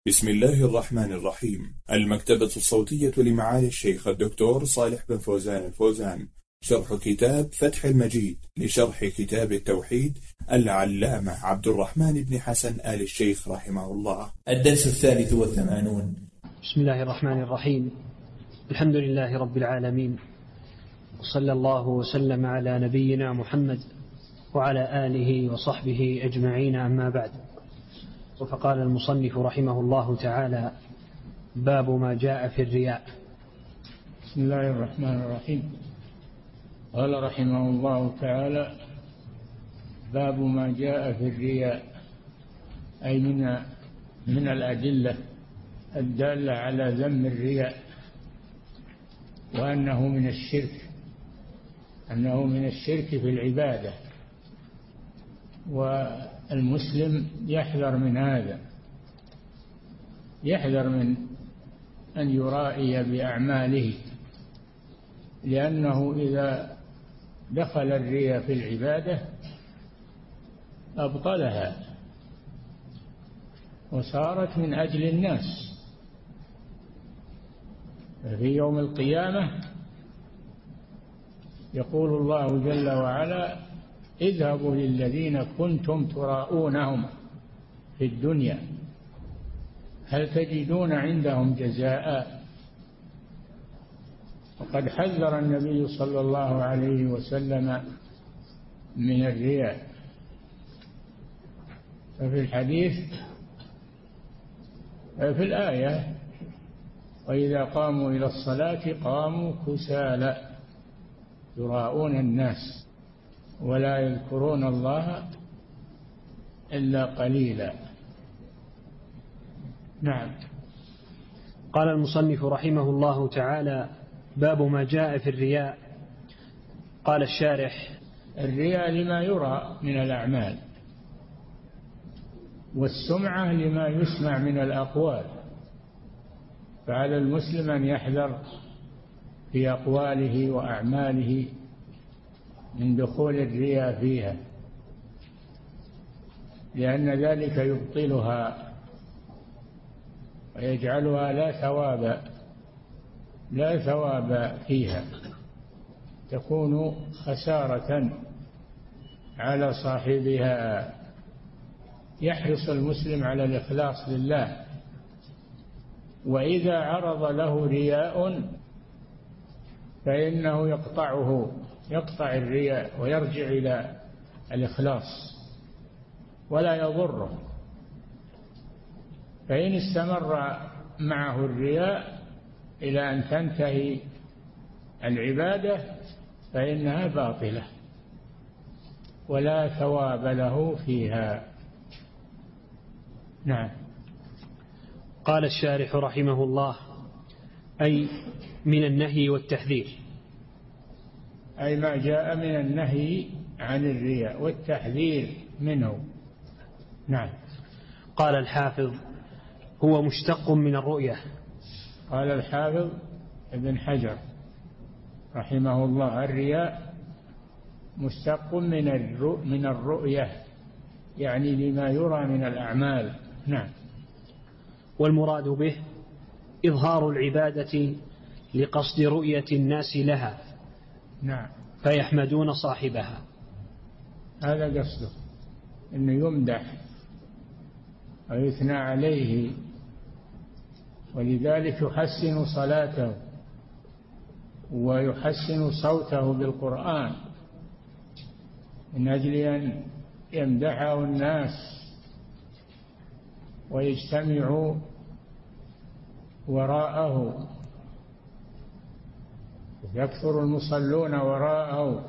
بسم الله الرحمن الرحيم. المكتبة الصوتية لمعالي الشيخ الدكتور صالح بن فوزان الفوزان، شرح كتاب فتح المجيد لشرح كتاب التوحيد العلامة عبد الرحمن بن حسن آل الشيخ رحمه الله. الدرس 83. بسم الله الرحمن الرحيم. الحمد لله رب العالمين، وصلى الله وسلم على نبينا محمد وعلى آله وصحبه أجمعين، أما بعد. فقال المصنف رحمه الله تعالى: باب ما جاء في الرياء. بسم الله الرحمن الرحيم. قال رحمه الله تعالى: باب ما جاء في الرياء، أي من الأدلة الدالة على ذم الرياء، وأنه من الشرك، أنه من الشرك في العبادة، والمسلم يحذر من هذا، يحذر من أن يرائي بأعماله، لأنه إذا دخل الرياء في العبادة أبطلها وصارت من أجل الناس. في يوم القيامة يقول الله جل وعلا: اذهبوا للذين كنتم تراءونهم في الدنيا هل تجدون عندهم جزاء. وقد حذر النبي صلى الله عليه وسلم من الرياء، ففي الحديث في الآية: وإذا قاموا إلى الصلاة قاموا كسالى يراءون الناس ولا يذكرون الله إلا قليلا. نعم. قال المصنف رحمه الله تعالى: باب ما جاء في الرياء. قال الشارح: الرياء لما يرى من الأعمال، والسمعة لما يسمع من الأقوال، فعلى المسلم أن يحذر في أقواله وأعماله من دخول الرياء فيها، لأن ذلك يبطلها ويجعلها لا ثواب فيها، تكون خسارة على صاحبها. يحرص المسلم على الإخلاص لله، وإذا عرض له رياء فإنه يقطع الرياء ويرجع إلى الإخلاص ولا يضره. فإن استمر معه الرياء إلى أن تنتهي العبادة فإنها باطلة ولا ثواب له فيها. نعم. قال الشارح رحمه الله: أي من النهي والتحذير، أي ما جاء من النهي عن الرياء والتحذير منه. نعم. قال الحافظ: هو مشتق من الرؤية. قال الحافظ ابن حجر رحمه الله: الرياء مشتق من الرؤية، يعني لما يرى من الأعمال. نعم. والمراد به إظهار العبادة لقصد رؤية الناس لها. نعم. فيحمدون صاحبها. هذا قصده، أنه يمدح ويثنى عليه، ولذلك يحسن صلاته ويحسن صوته بالقرآن من أجل أن يمدحه الناس ويجتمعوا وراءه، يكثر المصلون وراءه.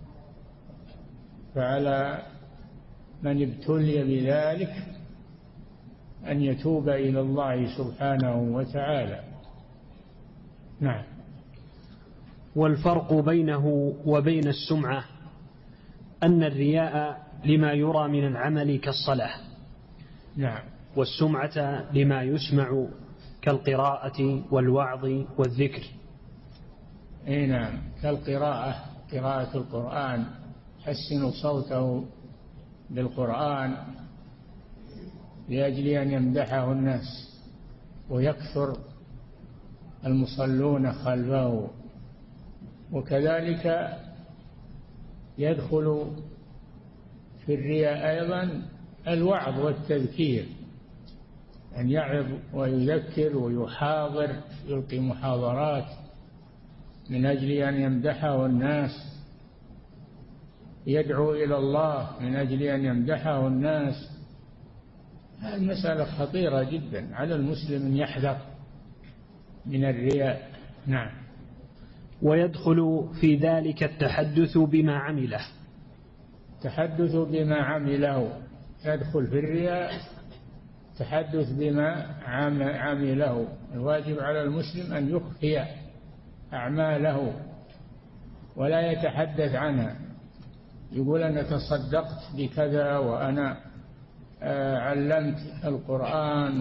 فعلى من ابتلي بذلك أن يتوب إلى الله سبحانه وتعالى. نعم. والفرق بينه وبين السمعة أن الرياء لما يرى من العمل كالصلاة. نعم. والسمعة لما يسمع كالقراءة والوعظ والذكر. أي نعم، كالقراءة، قراءة القرآن، حسن صوته بالقرآن لأجل أن يمدحه الناس. ويكثر المصلون خلفه. وكذلك يدخل في الرياء أيضا الوعظ والتذكير، أن يعظ ويذكر ويحاضر، يلقي محاضرات من أجل أن يمدحه الناس، يدعو إلى الله من أجل أن يمدحه الناس. هذه مسألة خطيرة جدا، على المسلم أن يحذر من الرياء. نعم. ويدخل في ذلك التحدث بما عمله. التحدث بما عمله، يدخل في الرياء تحدث بما عمله. الواجب على المسلم أن يخفي أعماله ولا يتحدث عنها، يقول أنا تصدقت بكذا، وأنا علمت القرآن،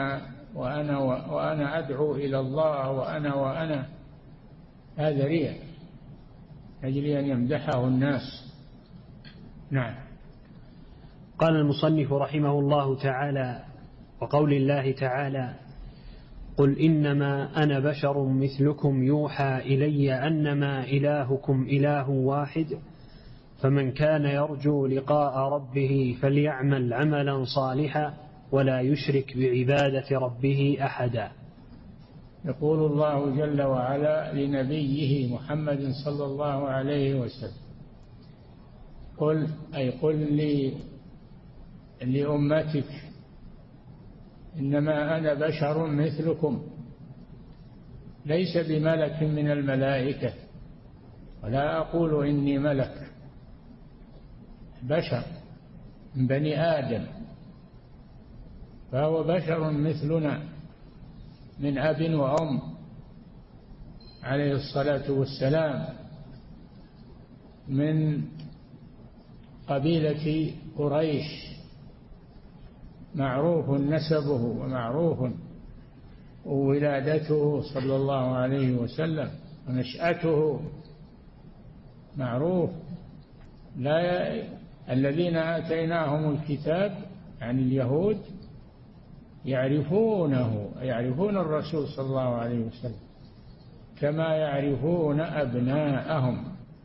وأنا أدعو إلى الله، وأنا هذا رياء أجل أن يمدحه الناس. نعم. قال المصنف رحمه الله تعالى: وقول الله تعالى: قل إنما أنا بشر مثلكم يوحى إلي أنما إلهكم إله واحد فمن كان يرجو لقاء ربه فليعمل عملا صالحا ولا يشرك بعبادة ربه أحدا. يقول الله جل وعلا لنبيه محمد صلى الله عليه وسلم: قل، أي قل لأمتك إنما أنا بشر مثلكم، ليس بملك من الملائكة، ولا أقول إني ملك، بشر من بني آدم، فهو بشر مثلنا من أب وأم عليه الصلاة والسلام، من قبيلة قريش، معروف نسبه ومعروف ولادته صلى الله عليه وسلم، ونشأته معروف. الذين آتيناهم الكتاب عن اليهود يعرفون الرسول صلى الله عليه وسلم كما يعرفون أبناءهم،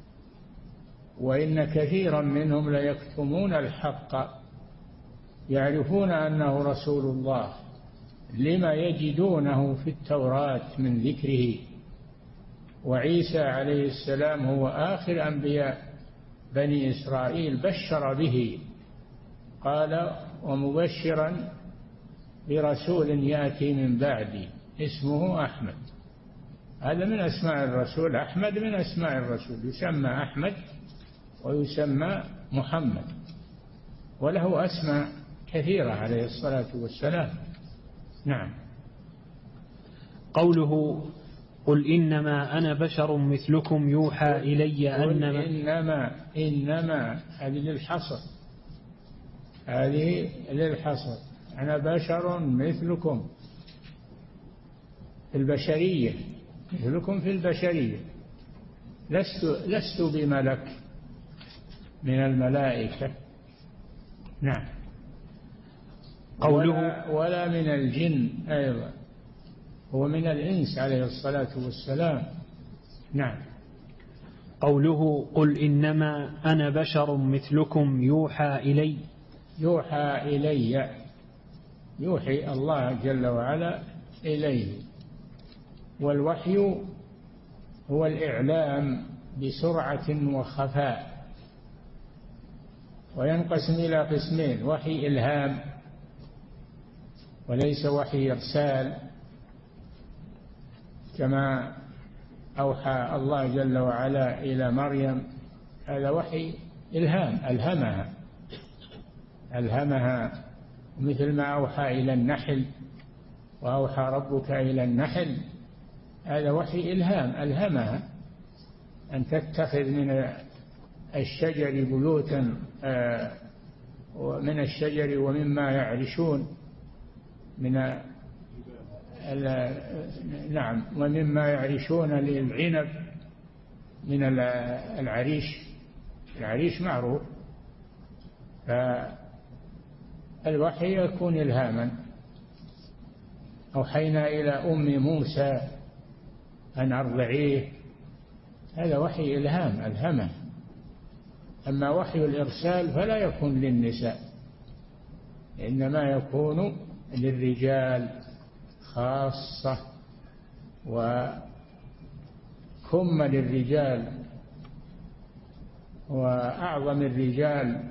وإن كثيرا منهم ليكتمون الحق، يعرفون أنه رسول الله لما يجدونه في التوراة من ذكره. وعيسى عليه السلام هو آخر أنبياء بني إسرائيل، بشر به، قال: ومبشرا برسول يأتي من بعدي اسمه أحمد. هذا من أسماء الرسول، أحمد من أسماء الرسول، يسمى أحمد ويسمى محمد، وله أسماء كثيرة عليه الصلاة والسلام. نعم. قوله: قل إنما أنا بشر مثلكم يوحى إلي أنما. إنما هذه للحصر، أنا بشر مثلكم في البشرية، مثلكم في البشرية، لست بملك من الملائكة. نعم. قوله: ولا من الجن أيضا، هو من الإنس عليه الصلاة والسلام. نعم. قوله: قل إنما أنا بشر مثلكم يوحى إلي. يوحي الله جل وعلا إليه، والوحي هو الإعلام بسرعة وخفاء، وينقسم إلى قسمين: وحي إلهام وليس وحي إرسال، كما أوحى الله جل وعلا إلى مريم، هذا وحي إلهام، ألهمها، مثل ما أوحى إلى النحل، وأوحى ربك إلى النحل، هذا وحي إلهام، ألهمها أن تتخذ من الشجر بيوتا، من الشجر ومما يعرشون نعم، ومما يعرشون للعنب من العريش معروف. فالوحي يكون إلهاما، أوحينا إلى أم موسى أن أرضعيه، هذا وحي إلهام ألهمه. أما وحي الإرسال فلا يكون للنساء، إنما يكون للرجال خاصة، وكم للرجال، وأعظم الرجال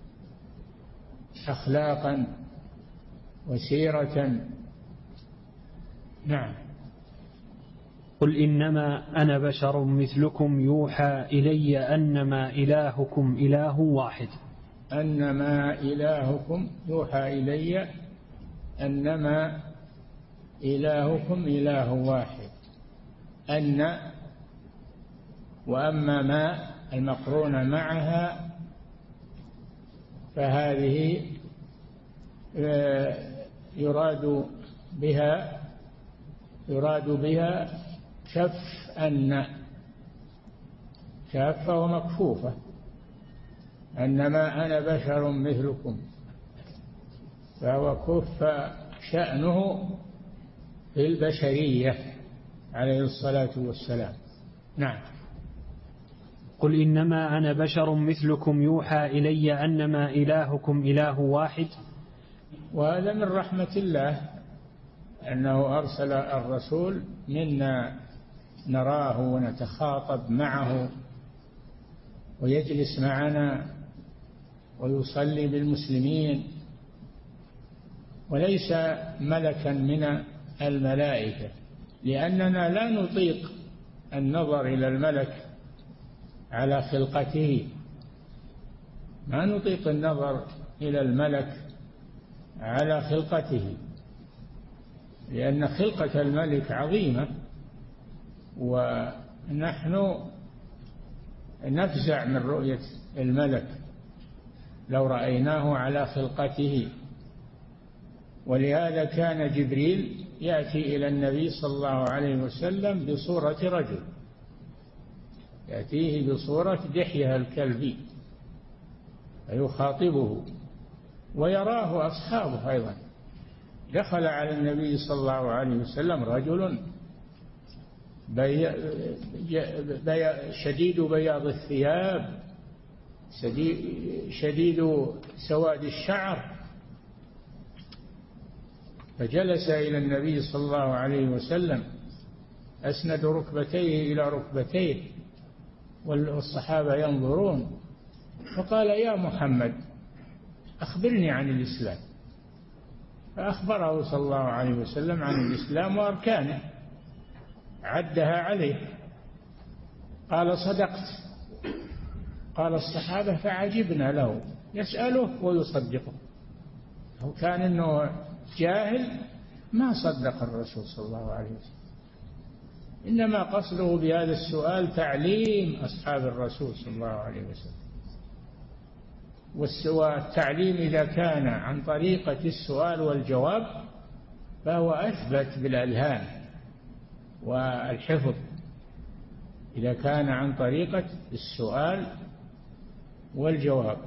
أخلاقا وسيرة. نعم. قل إنما أنا بشر مثلكم يوحى إلي أنما إلهكم إله واحد. أنما إلهكم يوحى إلي أنما إلهكم إله واحد. أن وأما ما المقرونة معها فهذه يراد بها كف أن، كافة ومكفوفة. أنما أنا بشر مثلكم، فهو كف شأنه في البشرية عليه الصلاة والسلام. نعم. قل إنما أنا بشر مثلكم يوحى إلي أنما إلهكم إله واحد. وهذا من رحمة الله أنه أرسل الرسول منا نراه ونتخاطب معه ويجلس معنا ويصلي بالمسلمين، وليس ملكا من الملائكة، لأننا لا نطيق النظر إلى الملك على خلقته، ما نطيق النظر إلى الملك على خلقته، لأن خلقة الملك عظيمة، ونحن نفزع من رؤية الملك لو رأيناه على خلقته. ولهذا كان جبريل يأتي إلى النبي صلى الله عليه وسلم بصورة رجل، يأتيه بصورة دحية الكلبي فيخاطبه، ويراه أصحابه أيضا. دخل على النبي صلى الله عليه وسلم رجل شديد بياض الثياب، شديد سواد الشعر، فجلس إلى النبي صلى الله عليه وسلم أسند ركبتيه إلى ركبتيه والصحابة ينظرون، فقال: يا محمد أخبرني عن الإسلام. فأخبره صلى الله عليه وسلم عن الإسلام وأركانه، عدها عليه. قال: صدقت. قال الصحابة فعجبنا له، يسأله ويصدقه. لو كان إنه جاهل ما صدق الرسول صلى الله عليه وسلم، إنما قصده بهذا السؤال تعليم أصحاب الرسول صلى الله عليه وسلم. والتعليم إذا كان عن طريقة السؤال والجواب فهو أثبت بالألهام والحفظ، إذا كان عن طريقة السؤال والجواب.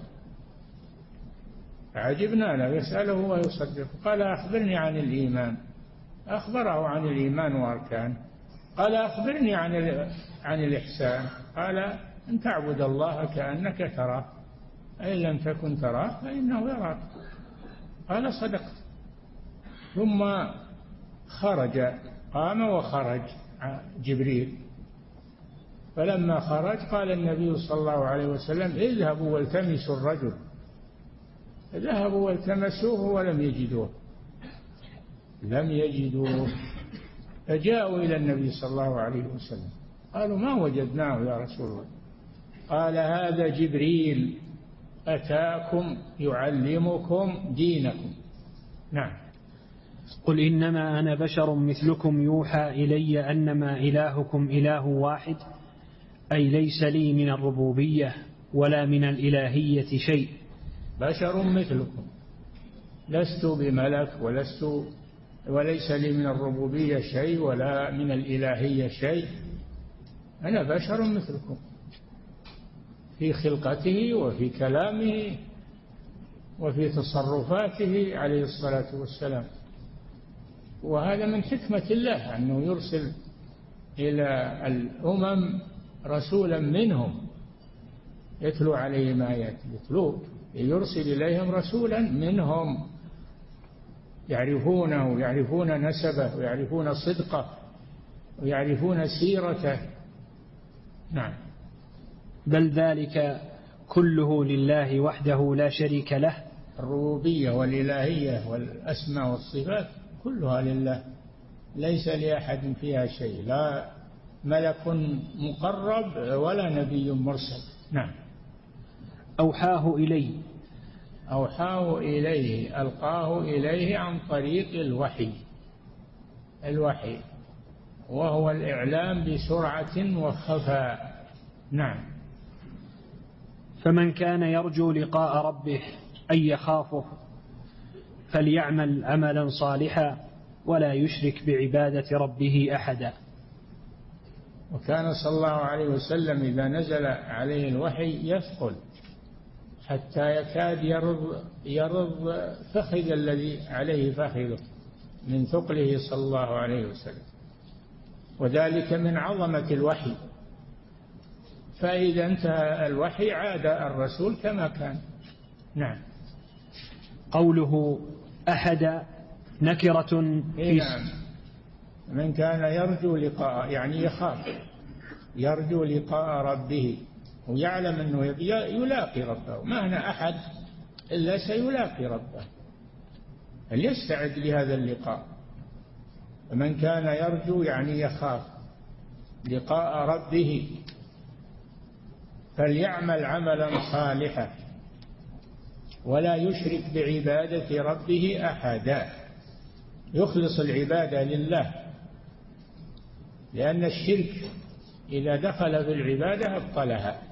عجبنا له، يسأله ويصدق. قال: أخبرني عن الإيمان. أخبره عن الإيمان وأركانه. قال: أخبرني عن الإحسان. قال: أن تعبد الله كأنك تراه، فإن لم تكن تراه فإنه يراك. قال: صدقت. ثم خرج، قام وخرج جبريل. فلما خرج قال النبي صلى الله عليه وسلم: اذهبوا والتمسوا الرجل. ذهبوا والتمسوه ولم يجدوه، لم يجدوه. فجاءوا إلى النبي صلى الله عليه وسلم قالوا: ما وجدناه يا رسول الله. قال: هذا جبريل أتاكم يعلمكم دينكم. نعم. قل إنما أنا بشر مثلكم يوحى إلي أنما إلهكم إله واحد، أي ليس لي من الربوبية ولا من الإلهية شيء. بشر مثلكم، لست بملك وليس لي من الربوبية شيء ولا من الإلهية شيء، أنا بشر مثلكم في خلقته وفي كلامه وفي تصرفاته عليه الصلاة والسلام. وهذا من حكمة الله أنه يرسل إلى الأمم رسولا منهم يتلو عليهم آياته، يرسل إليهم رسولا منهم يعرفونه ويعرفون نسبه ويعرفون صدقه ويعرفون سيرته. نعم. بل ذلك كله لله وحده لا شريك له. الربوبية والإلهية والأسماء والصفات كلها لله، ليس لأحد فيها شيء، لا ملك مقرب ولا نبي مرسل. نعم. أوحاه إليه ألقاه إليه عن طريق الوحي وهو الإعلام بسرعة وخفاء. نعم. فمن كان يرجو لقاء ربه أي يخافه فليعمل عملا صالحا ولا يشرك بعبادة ربه أحدا. وكان صلى الله عليه وسلم إذا نزل عليه الوحي يثقل حتى يكاد يرض فخذ الذي عليه فخذه من ثقله صلى الله عليه وسلم، وذلك من عظمة الوحي. فإذا انتهى الوحي عاد الرسول كما كان. نعم. قوله أحد نكرة نعم. من كان يرجو لقاء يعني يخاف، يرجو لقاء ربه ويعلم أنه يلاقي ربه، ما هنا أحد إلا سيلاقي ربه، فليستعد لهذا اللقاء. فمن كان يرجو يعني يخاف لقاء ربه فليعمل عملا صالحا ولا يشرك بعبادة ربه أحدا، يخلص العبادة لله، لأن الشرك إذا دخل في العبادة أبطلها.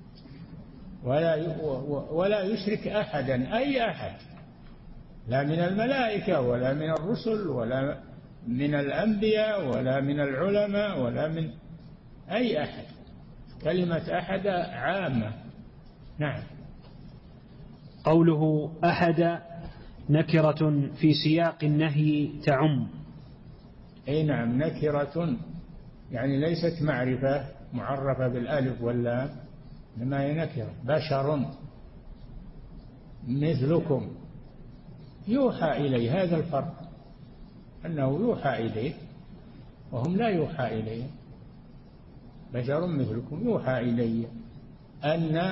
ولا يشرك أحدا، أي أحد، لا من الملائكة ولا من الرسل ولا من الأنبياء ولا من العلماء ولا من أي أحد، كلمة أحد عامة. نعم. قوله أحد نكرة في سياق النهي تعم. أي نعم، نكرة يعني ليست معرفة معرفة بالألف واللام، إنما هي نكرة. بشر مثلكم يوحى إليه، هذا الفرق، أنه يوحى إليه وهم لا يوحى إليه. بشر مثلكم يوحى إلي أن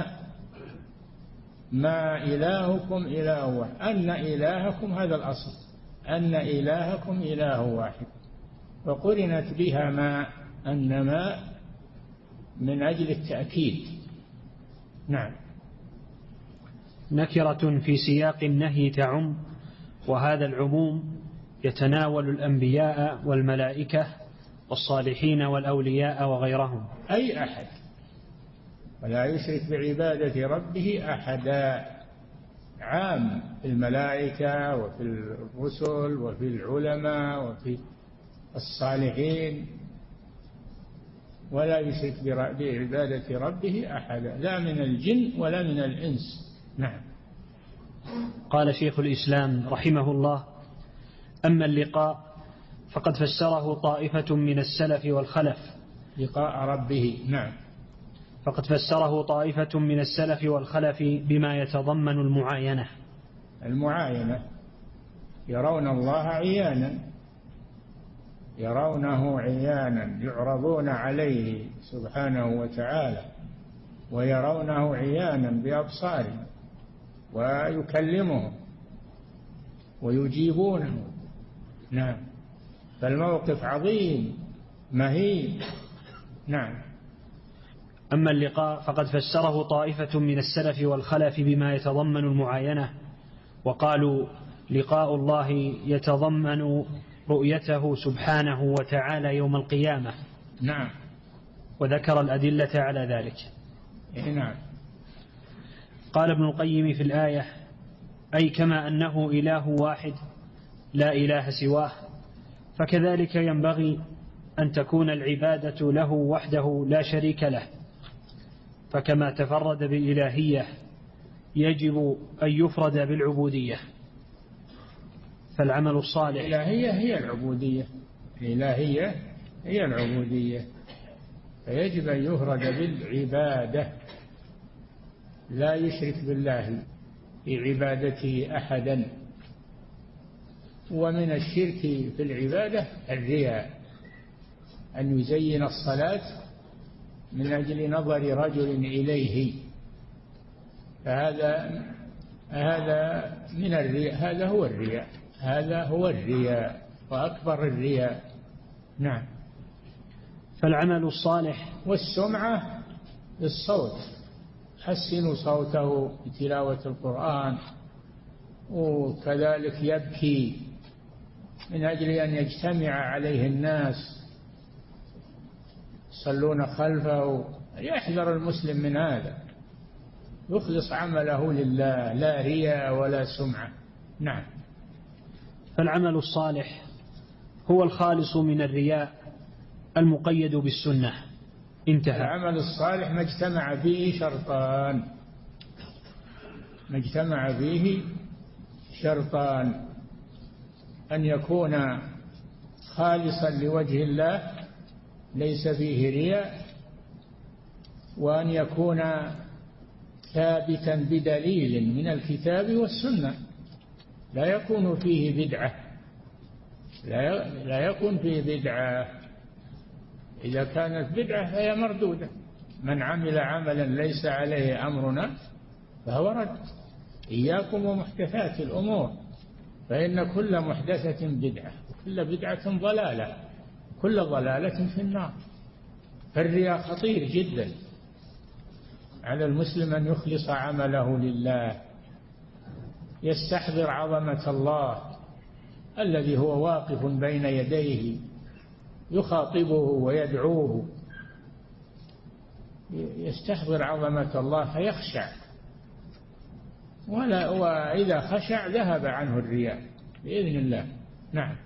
ما إلهكم إله واحد، أن إلهكم هذا الأصل، أن إلهكم إله واحد، وقرنت بها ما أنما من أجل التأكيد. نعم. نكرة في سياق النهي تعم، وهذا العموم يتناول الأنبياء والملائكة والصالحين والأولياء وغيرهم. أي أحد، ولا يشرك بعبادة ربه أحدا، عام في الملائكة وفي الرسل وفي العلماء وفي الصالحين، ولا يشرك بعبادة ربه أحدا، لا من الجن ولا من الإنس. نعم. قال شيخ الإسلام رحمه الله: أما اللقاء فقد فسره طائفة من السلف والخلف. لقاء ربه. نعم. فقد فسره طائفة من السلف والخلف بما يتضمن المعاينة. المعاينة يرون الله عيانا، يرونه عيانا، يعرضون عليه سبحانه وتعالى ويرونه عيانا بأبصارهم ويكلمهم ويجيبونه. نعم. فالموقف عظيم مهيب. نعم. أما اللقاء فقد فسره طائفة من السلف والخلف بما يتضمن المعاينة، وقالوا لقاء الله يتضمن رؤيته سبحانه وتعالى يوم القيامة. نعم. وذكر الأدلة على ذلك. نعم. قال ابن القيم في الآية: أي كما أنه إله واحد لا إله سواه، فكذلك ينبغي أن تكون العبادة له وحده لا شريك له، فكما تفرد بالإلهية يجب أن يفرد بالعبودية. فالعمل الصالح. الإلهية هي العبودية، الإلهية هي العبودية، فيجب أن يفرد بالعبادة، لا يشرك بالله في عبادته أحدا. ومن الشرك في العبادة الرياء، أن يزين الصلاة من أجل نظر رجل إليه، فهذا من الرياء، هذا هو الرياء وأكبر الرياء. نعم. فالعمل الصالح. والسمعة بالصوت، حسنوا صوته بتلاوة القرآن، وكذلك يبكي من أجل أن يجتمع عليه الناس يصلون خلفه. يحذر المسلم من هذا، يخلص عمله لله، لا رياء ولا سمعة. نعم. فالعمل الصالح هو الخالص من الرياء المقيد بالسنة. انتهى. العمل الصالح ما اجتمع فيه شرطان، ما اجتمع فيه شرطان: أن يكون خالصا لوجه الله ليس فيه رياء، وأن يكون ثابتا بدليل من الكتاب والسنة، لا يكون فيه بدعة، لا يكون فيه بدعة. إذا كانت بدعة فهي مردودة. من عمل عملا ليس عليه أمرنا فهو رد. إياكم ومحدثات الأمور، فإن كل محدثة بدعة وكل بدعة ضلالة، كل ضلالة في النار. فالرياء خطير جدا، على المسلم أن يخلص عمله لله، يستحضر عظمة الله الذي هو واقف بين يديه يخاطبه ويدعوه، يستحضر عظمة الله فيخشع، وإذا خشع ذهب عنه الرياء بإذن الله. نعم.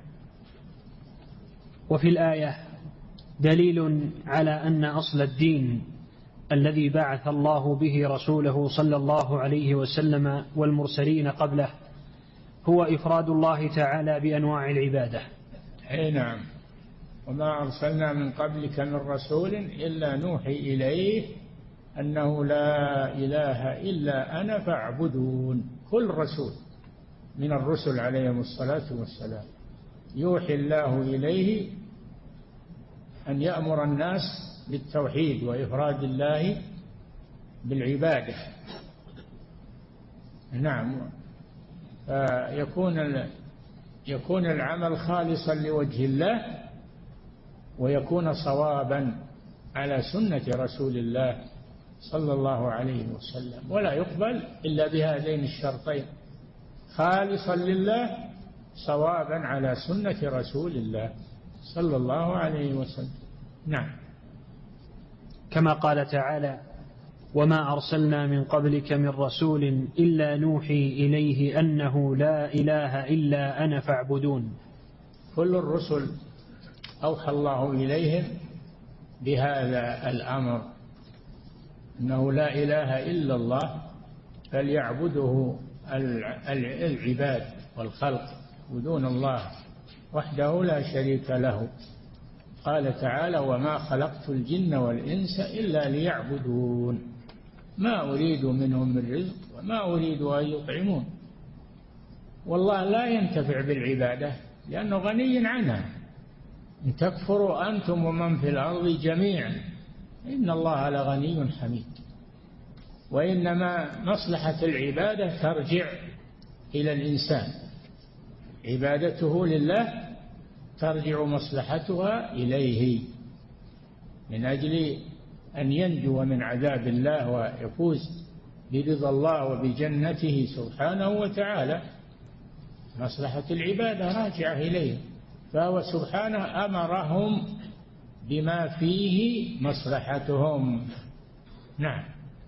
وفي الآية دليل على أن أصل الدين الذي بعث الله به رسوله صلى الله عليه وسلم والمرسلين قبله هو إفراد الله تعالى بأنواع العبادة. أي نعم. وما أرسلنا من قبلك من رسول إلا نوحي إليه أنه لا إله إلا أنا فاعبدون. كل رسول من الرسل عليهم الصلاة والسلام يوحي الله إليه أن يأمر الناس بالتوحيد وإفراد الله بالعبادة. نعم. يكون العمل خالصا لوجه الله، ويكون صوابا على سنة رسول الله صلى الله عليه وسلم، ولا يقبل إلا بهذين الشرطين: خالصا لله، صوابا على سنة رسول الله صلى الله عليه وسلم. نعم. كما قال تعالى: وما أرسلنا من قبلك من رسول إلا نوحي إليه أنه لا إله إلا أنا فاعبدون. كل الرسل أوحى الله إليهم بهذا الأمر، أنه لا إله إلا الله، فليعبده العباد والخلق ودون الله وحده لا شريك له. قال تعالى: وما خلقت الجن والإنس إلا ليعبدون ما أريد منهم من رزق وما أريد أن يطعمون. والله لا ينتفع بالعبادة لأنه غني عنها. إن تكفروا أنتم ومن في الأرض جميعا إن الله لغني حميد. وإنما مصلحة العبادة ترجع إلى الإنسان، عبادته لله ترجع مصلحتها إليه من أجل أن ينجو من عذاب الله ويفوز برضا الله وبجنته سبحانه وتعالى. مصلحة العبادة راجعة إليه، فهو سبحانه أمرهم بما فيه مصلحتهم. نعم.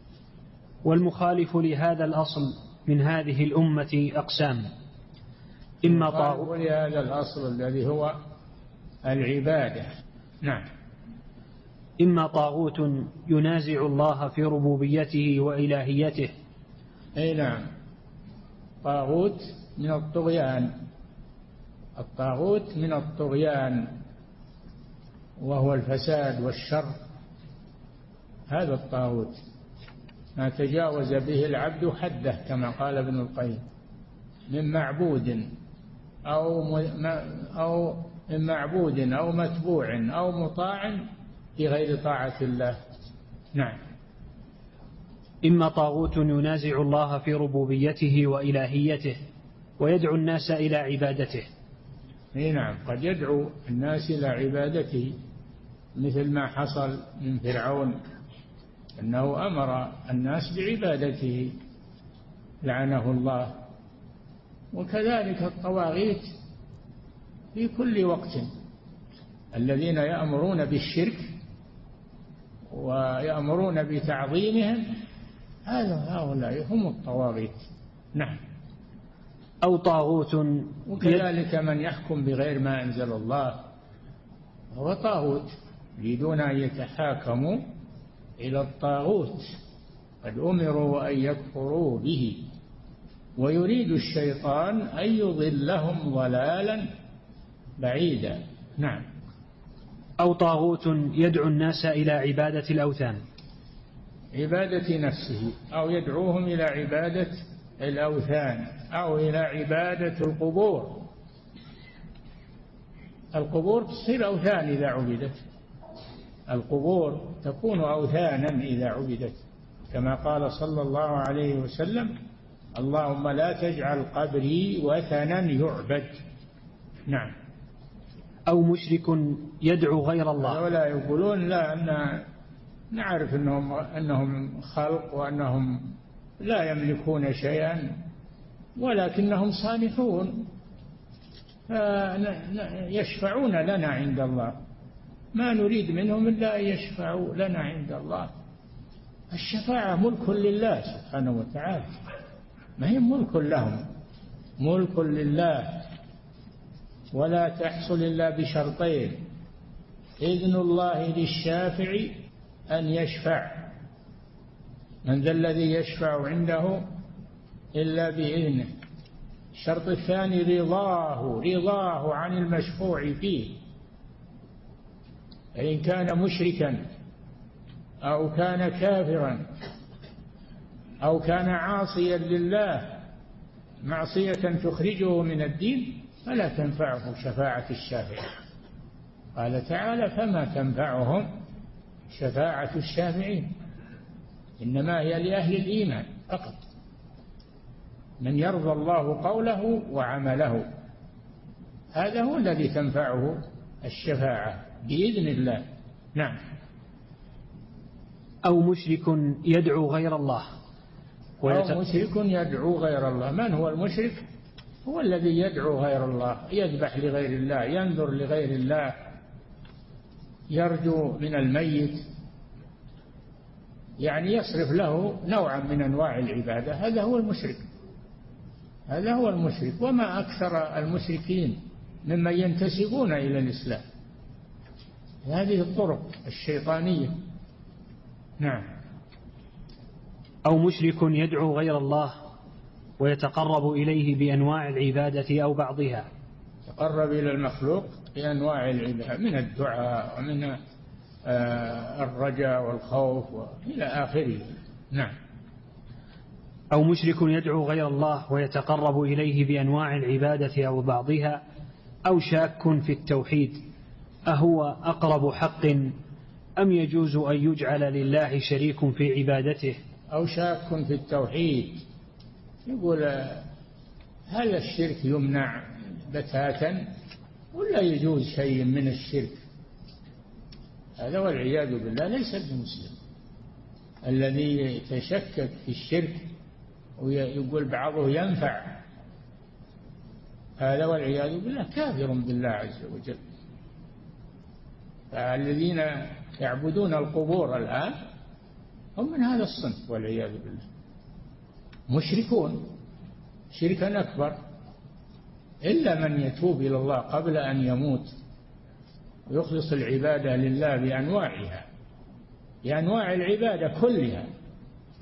والمخالف لهذا الأصل من هذه الأمة أقسام: إما طاغوت لهذا الأصل الذي هو العبادة. نعم. إما طاغوت ينازع الله في ربوبيته وإلهيته. أي نعم. طاغوت من الطغيان الطاغوت من الطغيان وهو الفساد والشر، هذا الطاغوت ما تجاوز به العبد حده كما قال ابن القيم، من معبود أو متبوع أو مطاع في غير طاعة الله. نعم. إما طاغوت ينازع الله في ربوبيته وإلهيته ويدعو الناس إلى عبادته. نعم، قد يدعو الناس إلى عبادته، مثل ما حصل من فرعون أنه أمر الناس بعبادته لعنه الله. وكذلك الطواغيت في كل وقت، الذين يأمرون بالشرك ويأمرون بتعظيمهم هؤلاء هم الطواغيت. نعم. أو طاغوت، وكذلك من يحكم بغير ما أنزل الله هو طاغوت، يريدون أن يتحاكموا إلى الطاغوت، قد أمروا أن يكفروا به، ويريد الشيطان أن يضلهم ضلالا بعيدا. نعم. أو طاغوت يدعو الناس إلى عبادة الأوثان، عبادة نفسه، أو يدعوهم إلى عبادة الأوثان، أو إلى عبادة القبور. القبور تصير أوثان إذا عبدت، القبور تكون أوثانا إذا عبدت، كما قال صلى الله عليه وسلم: اللهم لا تجعل قبري وثنا يعبد. نعم. أو مشرك يدعو غير الله، ولا يقولون لا، أن نعرف أنهم خلق وأنهم لا يملكون شيئا، ولكنهم صالحون يشفعون لنا عند الله، ما نريد منهم إلا أن يشفعوا لنا عند الله. الشفاعة ملك لله سبحانه وتعالى، ما هي ملك لهم، ملك لله، ولا تحصل إلا بشرطين: إذن الله للشافع أن يشفع، من ذا الذي يشفع عنده إلا بإذنه. الشرط الثاني رضاه عن المشفوع فيه، فإن كان مشركا أو كان كافرا أو كان عاصيا لله معصية تخرجه من الدين فلا تنفعه شفاعة الشافع. قال تعالى: فما تنفعهم شفاعة الشافعين، إنما هي لأهل الإيمان فقط، من يرضى الله قوله وعمله، هذا هو الذي تنفعه الشفاعة بإذن الله. نعم. أو مشرك يدعو غير الله، أو مشرك يدعو غير الله. من هو المشرك؟ هو الذي يدعو غير الله، يذبح لغير الله، ينذر لغير الله، يرجو من الميت، يعني يصرف له نوعا من أنواع العبادة، هذا هو المشرك، هذا هو المشرك. وما أكثر المشركين ممن ينتسبون إلى الإسلام، هذه الطرق الشيطانية. نعم. أو مشرك يدعو غير الله ويتقرب إليه بأنواع العبادة أو بعضها، تقرب إلى المخلوق بأنواع العبادة، من الدعاء ومن الرجاء والخوف إلى آخره. نعم. أو مشرك يدعو غير الله ويتقرب إليه بأنواع العبادة أو بعضها، أو شاك في التوحيد أهو أقرب حق أم يجوز أن يجعل لله شريك في عبادته. أو شاك في التوحيد، يقول هل الشرك يمنع بتاتا ولا يجوز شيء من الشرك؟ هذا والعياذ بالله ليس بمسلم، الذي يتشكك في الشرك ويقول بعضه ينفع، هذا والعياذ بالله كافر بالله عز وجل. فالذين يعبدون القبور الآن هم من هذا الصنف والعياذ بالله، مشركون شركا أكبر، إلا من يتوب إلى الله قبل أن يموت ويخلص العبادة لله بأنواعها، بأنواع العبادة كلها.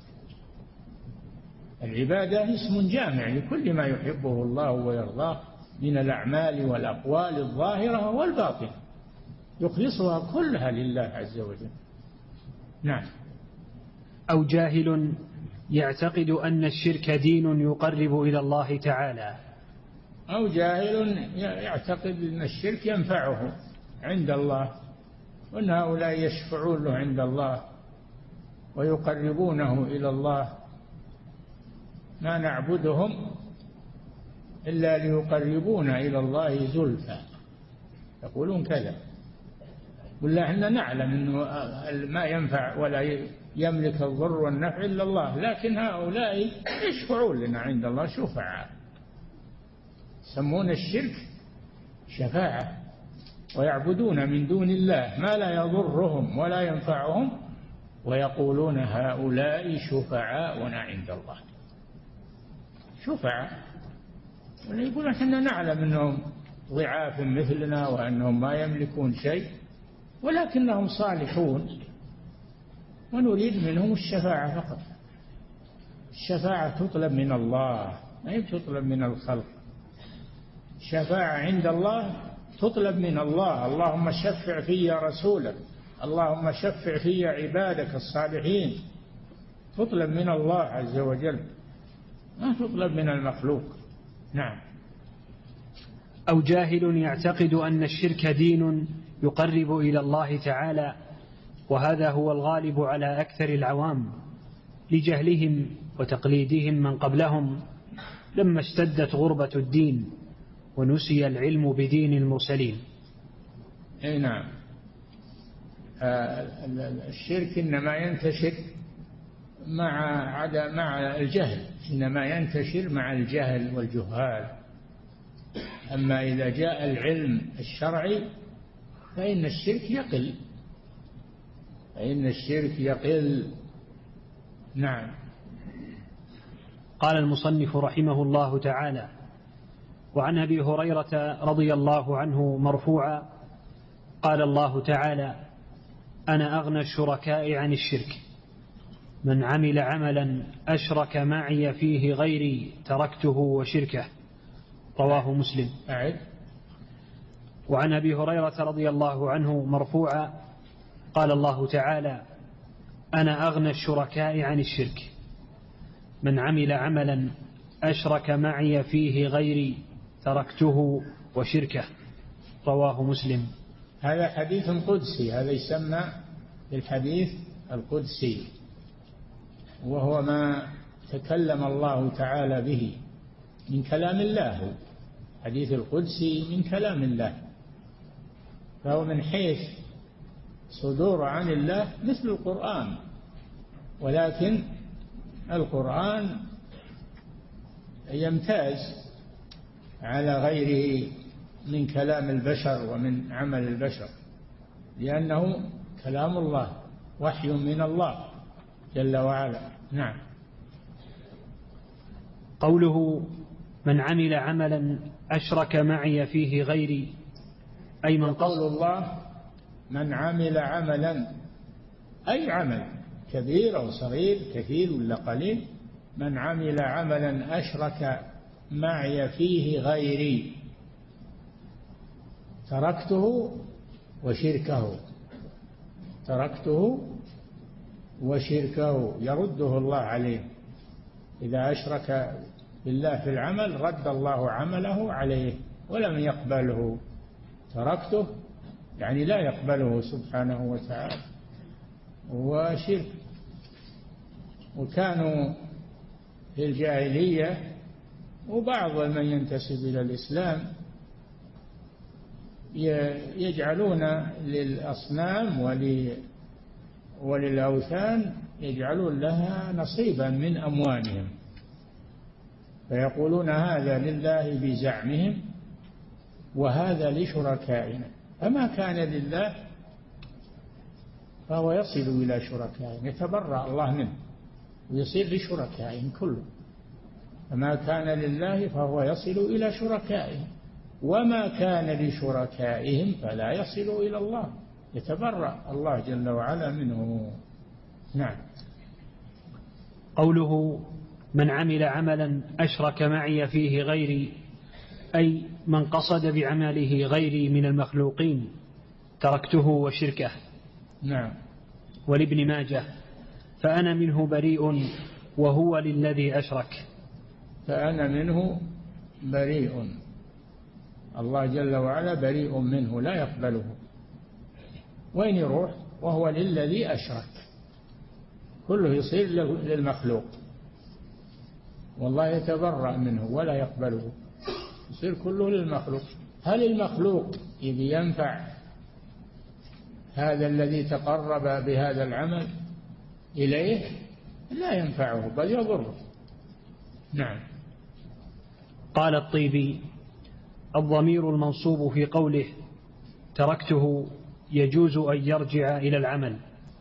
العبادة اسم جامع لكل ما يحبه الله ويرضاه من الأعمال والأقوال الظاهرة والباطنة، يخلصها كلها لله عز وجل. نعم. أو جاهل يعتقد أن الشرك دين يقرب إلى الله تعالى. أو جاهل يعتقد أن الشرك ينفعه عند الله، وأن هؤلاء يشفعون له عند الله ويقربونه إلى الله، ما نعبدهم إلا ليقربونا إلى الله زلفى، يقولون كذا. ولا احنا نعلم أنه ما ينفع ولا يملك الضر والنفع إلا الله، لكن هؤلاء يشفعون لنا عند الله شفعاء، يسمون الشرك شفاعة، ويعبدون من دون الله ما لا يضرهم ولا ينفعهم، ويقولون هؤلاء شفعاؤنا عند الله. شفعاء، ويقول احنا نعلم أنهم ضعاف مثلنا وأنهم ما يملكون شيء، ولكنهم صالحون ونريد منهم الشفاعة فقط. الشفاعة تطلب من الله، ما هي تطلب من الخلق. الشفاعة عند الله تطلب من الله. اللهم شفع في رسولك، اللهم شفع في عبادك الصالحين، تطلب من الله عز وجل، ما تطلب من المخلوق. نعم. أو جاهل يعتقد أن الشرك دين يقرب إلى الله تعالى، وهذا هو الغالب على أكثر العوام لجهلهم وتقليدهم من قبلهم لما اشتدت غربة الدين ونسي العلم بدين المرسلين. أي نعم. الشرك إنما ينتشر مع الجهل، إنما ينتشر مع الجهل والجهال. أما إذا جاء العلم الشرعي فإن الشرك يقل، فإن الشرك يقل. نعم. قال المصنف رحمه الله تعالى: وعن أبي هريرة رضي الله عنه مرفوعا قال الله تعالى: أنا أغنى الشركاء عن الشرك، من عمل عملا أشرك معي فيه غيري تركته وشركه. رواه مسلم. وعن أبي هريرة رضي الله عنه مرفوعا قال الله تعالى: أنا أغنى الشركاء عن الشرك، من عمل عملا أشرك معي فيه غيري تركته وشركه. رواه مسلم. هذا حديث قدسي، هذا يسمى الحديث القدسي، وهو ما تكلم الله تعالى به من كلام الله. حديث القدسي من كلام الله، فهو من حيث صدور عن الله مثل القرآن، ولكن القرآن يمتاز على غيره من كلام البشر ومن عمل البشر، لأنه كلام الله، وحي من الله جل وعلا. نعم. قوله من عمل عملا أشرك معي فيه غيري، أي من قول الله من عمل عملا، أي عمل كبير أو صغير، كثير ولا قليل، من عمل عملا أشرك معي فيه غيري تركته وشركه. تركته وشركه يرده الله عليه. إذا أشرك بالله في العمل رد الله عمله عليه ولم يقبله. تركته يعني لا يقبله سبحانه وتعالى، وشرك. وكانوا في الجاهلية وبعض من ينتسب إلى الإسلام يجعلون للأصنام وللأوثان يجعلون لها نصيبا من أموالهم، فيقولون هذا لله بزعمهم وهذا لشركائنا، فما كان لله فهو يصل إلى شركائهم، يتبرأ الله منه ويصير لشركائهم كله. فما كان لله فهو يصل إلى شركائهم، وما كان لشركائهم فلا يصل إلى الله، يتبرأ الله جل وعلا منه. نعم. قوله من عمل عملا أشرك معي فيه غيري، أي من قصد بعمله غيري من المخلوقين تركته وشركه. نعم. ولابن ماجه فأنا منه بريء وهو للذي أشرك. فأنا منه بريء، الله جل وعلا بريء منه لا يقبله، وين يروح؟ وهو للذي أشرك، كله يصير للمخلوق، والله يتبرأ منه ولا يقبله، يصير كله للمخلوق. هل المخلوق إذ ينفع هذا الذي تقرب بهذا العمل إليه؟ لا ينفعه بل يضره. نعم. قال الطيبي: الضمير المنصوب في قوله تركته يجوز أن يرجع إلى العمل.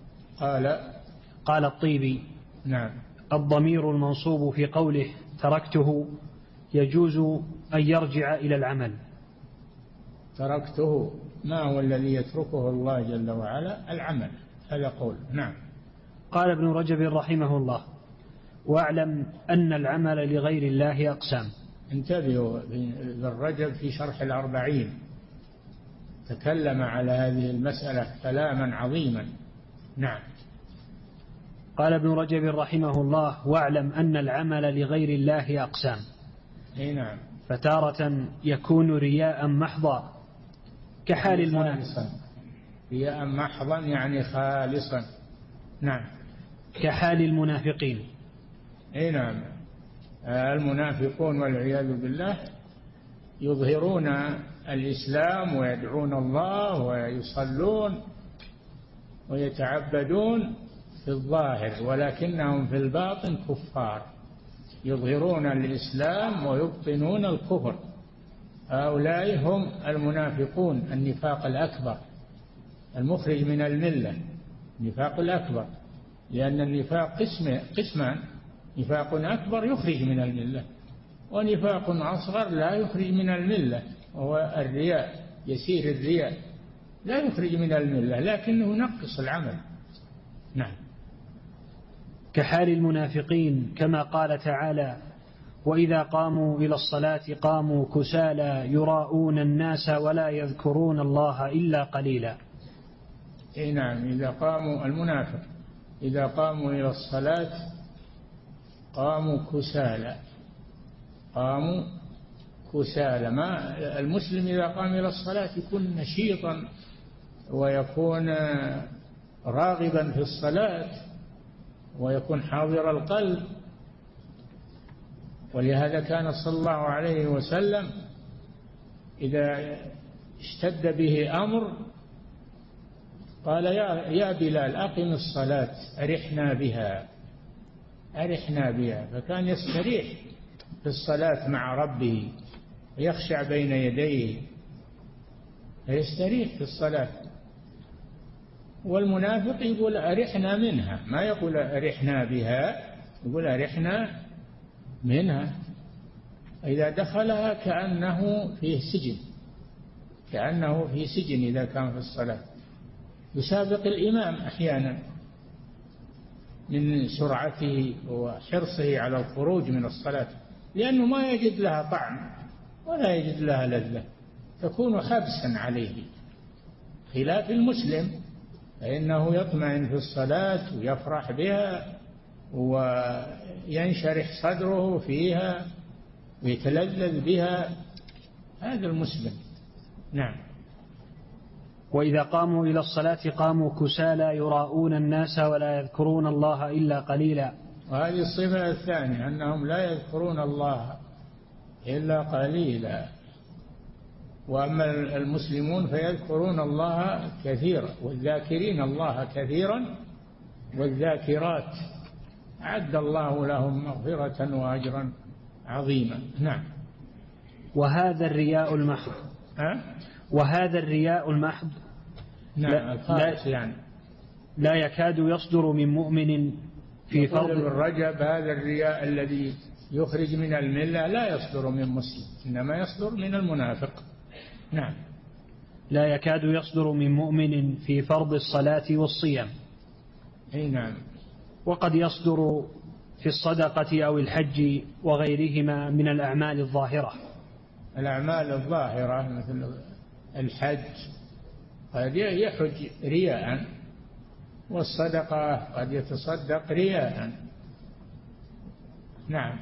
قال الطيبي: نعم. الضمير المنصوب في قوله تركته يجوز أن يرجع إلى العمل. تركته ما هو الذي يتركه الله جل وعلا؟ العمل، هذا قول. نعم. قال ابن رجب رحمه الله: واعلم أن العمل لغير الله أقسام. انتبهوا، ابن رجب في شرح الأربعين تكلم على هذه المسألة كلاما عظيما. نعم. قال ابن رجب رحمه الله: واعلم أن العمل لغير الله أقسام. نعم. فتارة يكون رياء محضا كحال المنافق. رياء محضا يعني خالصا. نعم. كحال المنافقين. نعم. المنافقون والعياذ بالله يظهرون الإسلام ويدعون الله ويصلون ويتعبدون في الظاهر، ولكنهم في الباطن كفار، يظهرون الإسلام ويبطنون الكفر. هؤلاء هم المنافقون، النفاق الأكبر المخرج من الملة، النفاق الأكبر، لأن النفاق قسمان: نفاق أكبر يخرج من الملة، ونفاق أصغر لا يخرج من الملة، وهو الرياء، يسير الرياء لا يخرج من الملة لكنه ينقص العمل. نعم. كحال المنافقين، كما قال تعالى: وإذا قاموا إلى الصلاة قاموا كسالى يراءون الناس ولا يذكرون الله إلا قليلا. نعم. إذا قاموا، المنافق إذا قاموا إلى الصلاة قاموا كسالى. قاموا كسالى. ما المسلم إذا قام إلى الصلاة يكون نشيطا ويكون راغبا في الصلاة ويكون حاضر القلب. ولهذا كان صلى الله عليه وسلم إذا اشتد به أمر قال: يا بلال أقم الصلاة أرحنا بها، أرحنا بها. فكان يستريح في الصلاة مع ربه ويخشع بين يديه فيستريح في الصلاة. والمنافق يقول أرحنا منها، ما يقول أرحنا بها، يقول أرحنا منها. إذا دخلها كأنه فيه سجن، كأنه في سجن إذا كان في الصلاة. يسابق الإمام أحيانا من سرعته وحرصه على الخروج من الصلاة، لأنه ما يجد لها طعم ولا يجد لها لذة، تكون حبسا عليه، خلاف المسلم فإنه يطمئن في الصلاة ويفرح بها وينشرح صدره فيها ويتلذذ بها. هذا المسلم. نعم. وإذا قاموا إلى الصلاة قاموا كسالى يراءون الناس ولا يذكرون الله إلا قليلا. وهذه الصفة الثانية، أنهم لا يذكرون الله إلا قليلا. وأما المسلمون فيذكرون الله كثيرا، والذاكرين الله كثيرا والذاكرات أعد الله لهم مغفرة وأجرا عظيما. نعم. وهذا الرياء المحض. وهذا الرياء المحض لا يكاد يصدر من مؤمن في فرض. ابن رجب: هذا الرياء الذي يخرج من الملة لا يصدر من مسلم، إنما يصدر من المنافق. نعم. لا يكاد يصدر من مؤمن في فرض الصلاة والصيام. نعم. وقد يصدر في الصدقة أو الحج وغيرهما من الأعمال الظاهرة. الأعمال الظاهرة مثل الحج قد يحج رياء، والصدقة قد يتصدق رياء. نعم.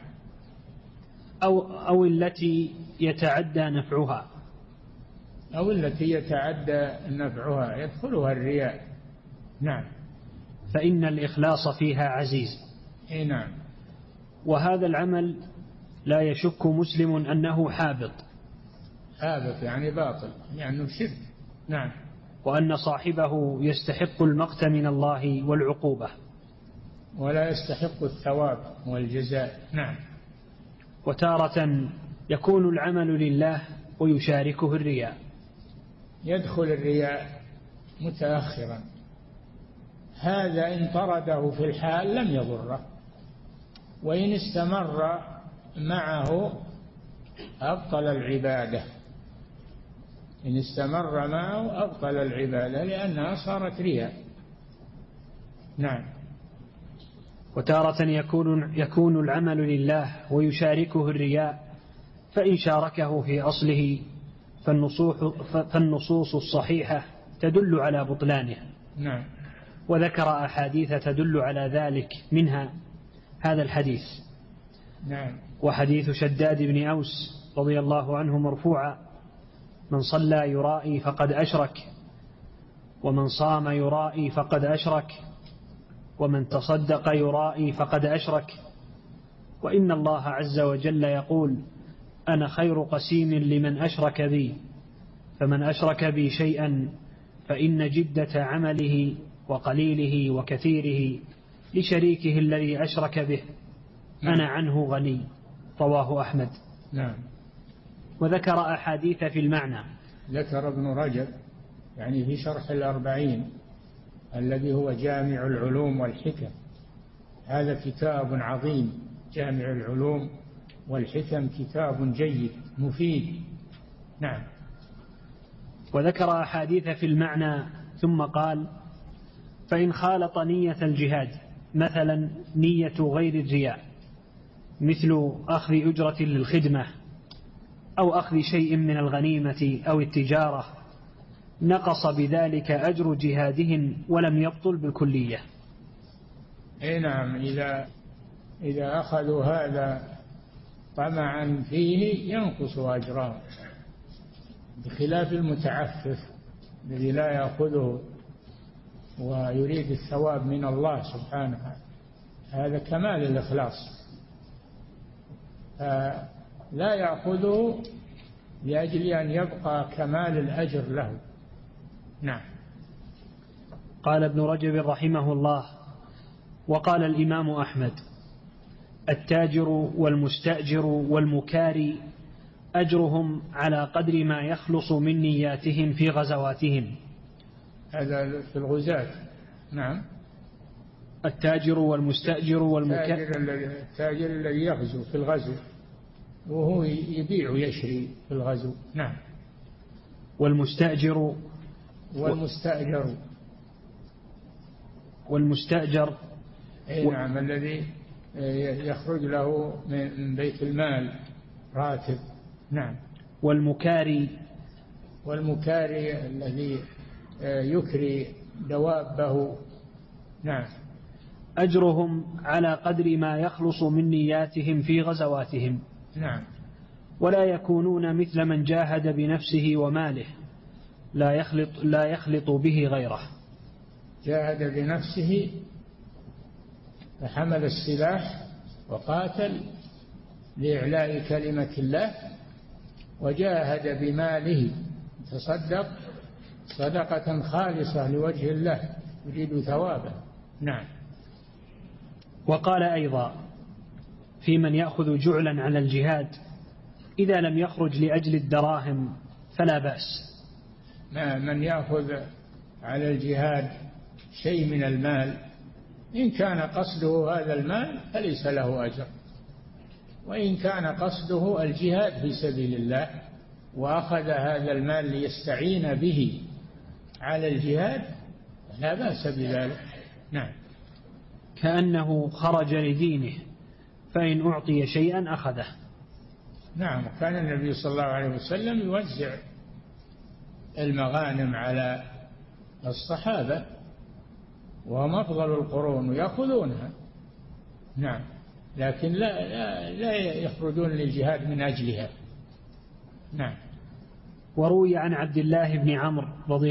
أو التي يتعدى نفعها، أو التي يتعدى نفعها يدخلها الرياء. نعم. فإن الإخلاص فيها عزيز. نعم. وهذا العمل لا يشك مسلم أنه حابط. حابط يعني باطل، يعني شرك. نعم. وأن صاحبه يستحق المقت من الله والعقوبة، ولا يستحق الثواب والجزاء. نعم. وتارة يكون العمل لله ويشاركه الرياء. يدخل الرياء متأخرا، هذا إن طرده في الحال لم يضره، وإن استمر معه أبطل العبادة. إن استمر معه أبطل العبادة لأنها صارت رياء. نعم. وتارة يكون العمل لله ويشاركه الرياء، فإن شاركه في أصله فالنصوص الصحيحة تدل على بطلانه. نعم. وذكر أحاديث تدل على ذلك، منها هذا الحديث. نعم. وحديث شداد بن أوس رضي الله عنه مرفوعا: من صلى يرائي فقد أشرك، ومن صام يرائي فقد أشرك، ومن تصدق يرائي فقد أشرك، وإن الله عز وجل يقول: أنا خير قسيم لمن أشرك بي، فمن أشرك بي شيئا فإن جدة عمله وقليله وكثيره لشريكه الذي أشرك به، أنا عنه غني. رواه أحمد. نعم. وذكر أحاديث في المعنى. ذكر ابن رجب يعني في شرح الأربعين الذي هو جامع العلوم والحكم، هذا كتاب عظيم، جامع العلوم والحكم كتاب جيد مفيد. نعم. وذكر أحاديث في المعنى ثم قال: فإن خالط نية الجهاد، مثلا نية غير الرياء، مثل أخذ أجرة للخدمة أو أخذ شيء من الغنيمة أو التجارة، نقص بذلك أجر جهادهم ولم يبطل بالكلية. نعم. إذا أخذوا هذا طمعا فيه ينقص أجرهم، بخلاف المتعفف الذي لا يأخذه ويريد الثواب من الله سبحانه، هذا كمال الإخلاص، لا يأخذه لأجل أن يبقى كمال الأجر له. نعم. قال ابن رجب رحمه الله: وقال الإمام أحمد: التاجر والمستأجر والمكاري أجرهم على قدر ما يخلص من نياتهم في غزواتهم. هذا في الغزاة. نعم. التاجر والمستأجر والمكاري، التاجر الذي يغزو في الغزو وهو يبيع ويشري في الغزو. نعم. والمستأجر والمستأجر نعم، الذي يخرج له من بيت المال راتب. نعم. والمكاري الذي يكري دوابه. نعم. أجرهم على قدر ما يخلص من نياتهم في غزواتهم. نعم. ولا يكونون مثل من جاهد بنفسه وماله لا يخلط به غيره. جاهد بنفسه فحمل السلاح وقاتل لإعلاء كلمة الله، وجاهد بماله تصدق صدقة خالصة لوجه الله يريد ثوابه. نعم. وقال أيضا في من يأخذ جعلا على الجهاد: إذا لم يخرج لأجل الدراهم فلا بأس. من يأخذ على الجهاد شيء من المال إن كان قصده هذا المال فليس له أجر، وإن كان قصده الجهاد في سبيل الله وأخذ هذا المال ليستعين به على الجهاد لا بأس بذلك. نعم. كأنه خرج لدينه، فإن أعطي شيئا أخذه. نعم. كان النبي صلى الله عليه وسلم يوزع المغانم على الصحابة وهم أفضل القرون ويأخذونها. نعم. لكن لا يخرجون للجهاد من أجلها. نعم. وروي عن عبد الله بن عمرو رضي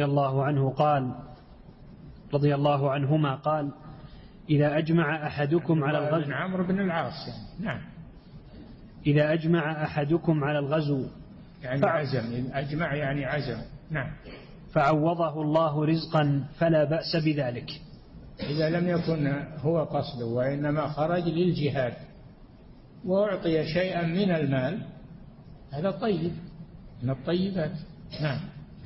الله عنهما قال إذا أجمع أحدكم على الغزو بن عمرو بن العاص يعني. نعم. إذا أجمع أحدكم على الغزو يعني عزم، أجمع يعني عزم. نعم. فعوضه الله رزقا فلا بأس بذلك. إذا لم يكن هو قصده وإنما خرج للجهاد وأعطي شيئا من المال، هذا طيب من الطيبات. نعم.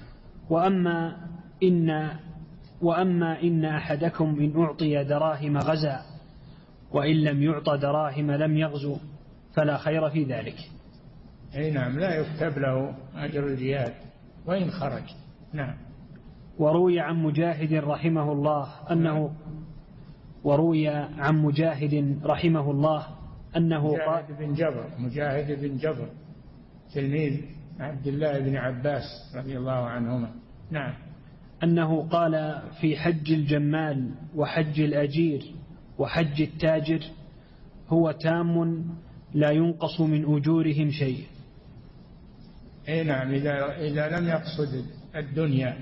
وأما إن أحدكم إن أعطي دراهم غزا وإن لم يعط دراهم لم يغزو فلا خير في ذلك. أي نعم. لا يكتب له أجر الجهاد وإن خرج. نعم. وروي عن مجاهد رحمه الله أنه مجاهد بن جبر تلميذ عبد الله بن عباس رضي الله عنهما. نعم. أنه قال في حج الجمال وحج الأجير وحج التاجر هو تام لا ينقص من أجورهم شيء. أي نعم. إذا لم يقصد الدنيا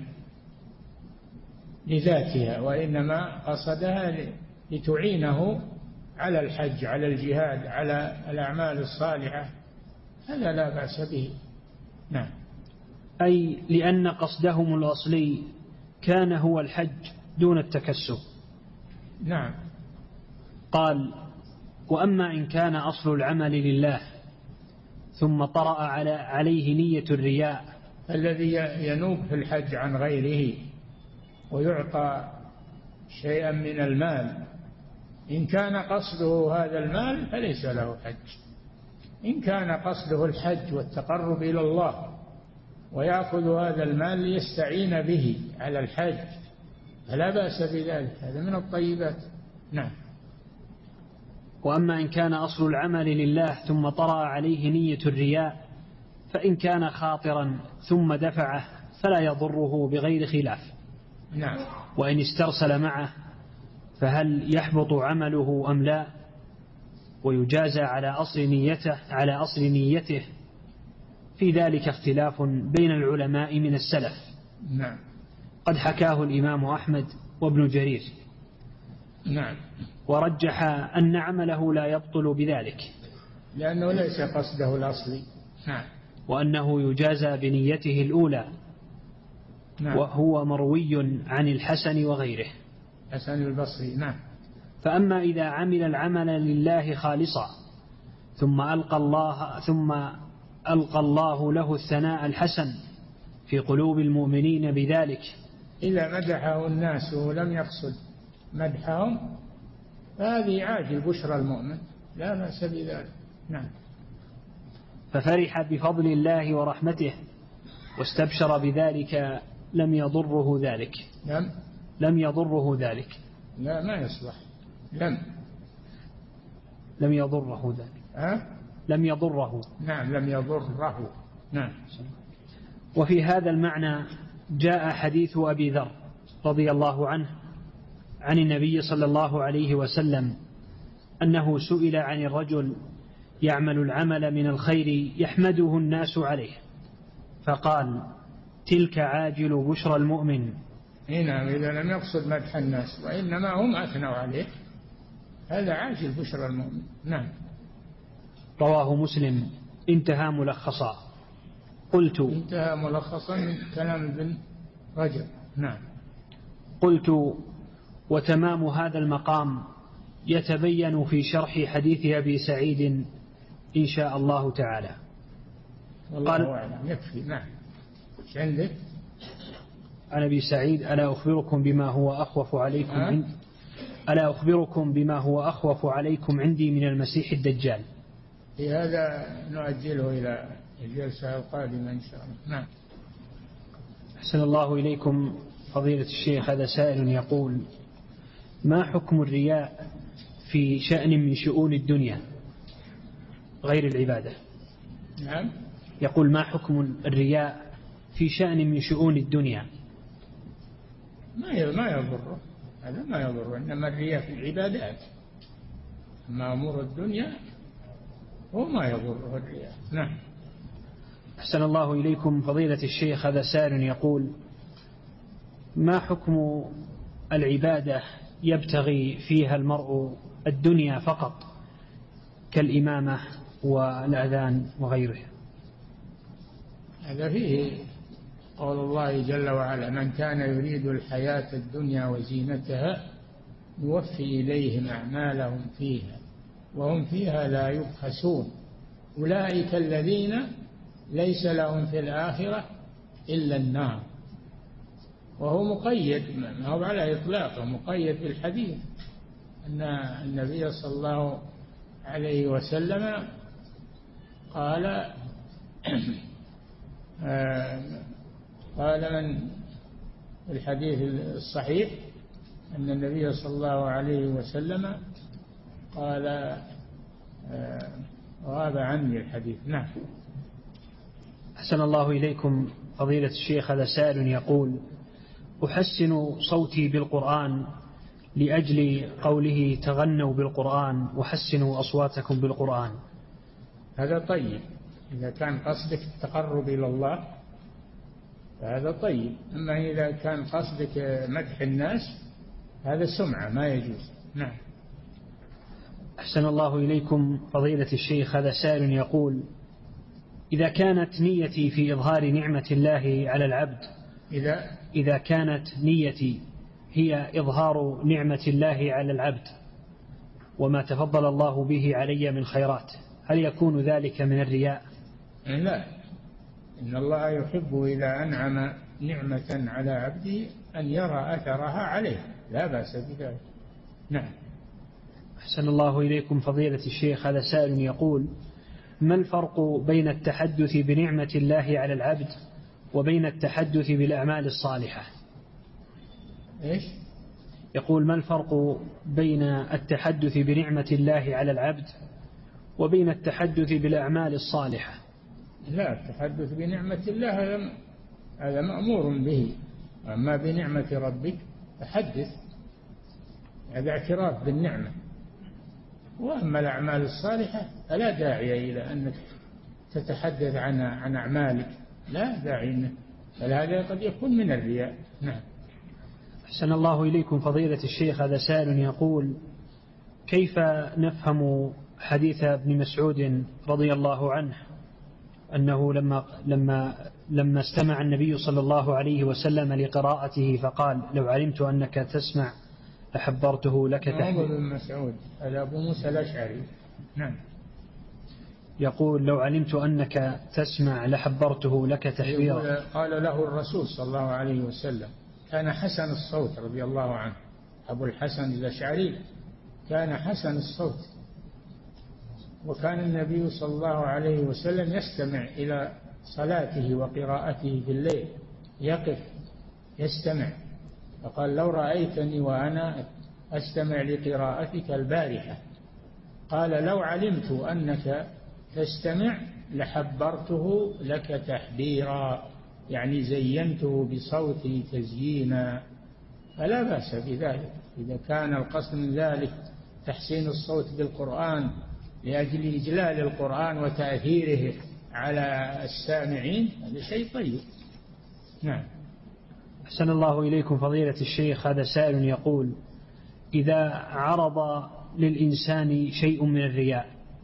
لذاتها وإنما قصدها لتعينه على الحج، على الجهاد، على الأعمال الصالحة، هذا لا بأس به. نعم. أي لأن قصدهم الأصلي كان هو الحج دون التكسب. نعم. قال وأما إن كان أصل العمل لله ثم طرأ عليه نية الرياء. الذي ينوب في الحج عن غيره ويعطى شيئا من المال، إن كان قصده هذا المال فليس له حج. إن كان قصده الحج والتقرب إلى الله ويأخذ هذا المال ليستعين به على الحج فلا بأس بذلك، هذا من الطيبات. نعم. وأما إن كان أصل العمل لله ثم طرأ عليه نية الرياء فإن كان خاطرا ثم دفعه فلا يضره بغير خلاف. نعم. وإن استرسل معه فهل يحبط عمله أم لا، ويجازى على أصل نيته في ذلك اختلاف بين العلماء من السلف. نعم. قد حكاه الإمام أحمد وابن جرير. نعم. ورجح أن عمله لا يبطل بذلك لأنه ليس قصده الأصلي. نعم. وأنه يجازى بنيته الأولى. نعم. وهو مروي عن الحسن وغيره. حسن البصري. نعم. فأما إذا عمل العمل لله خالصا ثم ألقى الله له الثناء الحسن في قلوب المؤمنين بذلك. إذا مدحه الناس ولم يقصد مدحهم فهذه عاجل بشرى المؤمن، لا بأس بذلك. نعم. ففرح بفضل الله ورحمته واستبشر بذلك لم يضره ذلك. لم يضره ذلك. لا، ما يصلح. لم يضره ذلك. لم يضره. نعم. لم يضره. نعم. وفي هذا المعنى جاء حديث أبي ذر رضي الله عنه عن النبي صلى الله عليه وسلم أنه سئل عن الرجل يعمل العمل من الخير يحمده الناس عليه فقال تلك عاجل بشرى المؤمن. نعم. إذا لم يقصد مدح الناس وإنما هم أثنوا عليه هذا عاجل بشرى المؤمن. نعم. رواه مسلم. انتهى ملخصا. انتهى ملخصا من كلام ابن رجب. نعم. قلت وتمام هذا المقام يتبين في شرح حديث أبي سعيد إن شاء الله تعالى. والله أعلم. يكفي. نعم. ايش عندك؟ عن أبي سعيد ألا أخبركم بما هو أخوف عليكم عندي من المسيح الدجال. في هذا نؤجله إلى الجلسة القادمة إن شاء الله. نعم. أحسن الله إليكم فضيلة الشيخ. هذا سائل يقول ما حكم الرياء في شأن من شؤون الدنيا غير العبادة؟ نعم. يقول: ما حكم الرياء في شأن من شؤون الدنيا؟ ما يضره، هذا ما يضره، إنما الرياء في العبادات، أما أمور الدنيا هو ما يضره الرياء. نعم. أحسن الله إليكم فضيلة الشيخ، هذا سائل يقول: ما حكم العبادة يبتغي فيها المرء الدنيا فقط كالإمامة والأذان وغيره؟ هذا فيه قول الله جل وعلا: من كان يريد الحياة الدنيا وزينتها نوفي إليهم أعمالهم فيها وهم فيها لا يبخسون أولئك الذين ليس لهم في الآخرة إلا النار. وهو مقيد، ما هو على إطلاقه، مقيد بالحديث أن النبي صلى الله عليه وسلم قال من الحديث الصحيح أن النبي صلى الله عليه وسلم قال غاب عني الحديث. نعم. أحسن الله إليكم فضيلة الشيخ، هذا سائل يقول: أحسن صوتي بالقرآن لأجل قوله تغنوا بالقرآن وحسنوا أصواتكم بالقرآن. هذا طيب، إذا كان قصدك التقرب إلى الله فهذا طيب، أما إذا كان قصدك مدح الناس هذا سمعة ما يجوز. نعم. أحسن الله إليكم فضيلة الشيخ، هذا سائل يقول: إذا كانت نيتي في إظهار نعمة الله على العبد، إذا كانت نيتي هي إظهار نعمة الله على العبد وما تفضل الله به علي من خيرات، هل يكون ذلك من الرياء؟ لا، إن الله يحب إذا أنعم نعمة على عبده أن يرى أثرها عليه، لا بأس بذلك. نعم. أحسن الله إليكم فضيلة الشيخ، هذا سائل يقول: ما الفرق بين التحدث بنعمة الله على العبد وبين التحدث بالأعمال الصالحة؟ إيش؟ يقول: ما الفرق بين التحدث بنعمة الله على العبد وبين التحدث بالأعمال الصالحة؟ لا، التحدث بنعمة الله هذا مأمور به، أما بنعمة ربك فحدث، هذا اعتراف بالنعمة. وأما الأعمال الصالحة فلا داعي إلى أنك تتحدث عن أعمالك، لا داعي، بل هذا قد يكون من الرياء. نعم. أحسن الله إليكم فضيلة الشيخ، هذا سائل يقول: كيف نفهم حديث ابن مسعود رضي الله عنه أنه لما استمع النبي صلى الله عليه وسلم لقراءته فقال: لو علمت أنك تسمع لحبرته لك تحبيرا. ابن مسعود هذا أبو موسى الأشعري. نعم. يقول: لو علمت أنك تسمع لحبرته لك تحبيرا. قال له الرسول صلى الله عليه وسلم، كان حسن الصوت رضي الله عنه، أبو الحسن الأشعري كان حسن الصوت، وكان النبي صلى الله عليه وسلم يستمع إلى صلاته وقراءته في الليل، يقف يستمع، فقال: لو رأيتني وأنا أستمع لقراءتك البارحة، قال: لو علمت أنك تستمع لحبرته لك تحبيرا، يعني زينته بصوتي تزيينا، فلا بأس بذلك. إذا كان القصد من ذلك تحسين الصوت بالقرآن لأجل إجلال القرآن وتأثيره على السامعين، هذا شيء طيب. نعم. أحسن الله إليكم فضيلة الشيخ، هذا سائل يقول: إذا عرض للإنسان شيء من الرياء،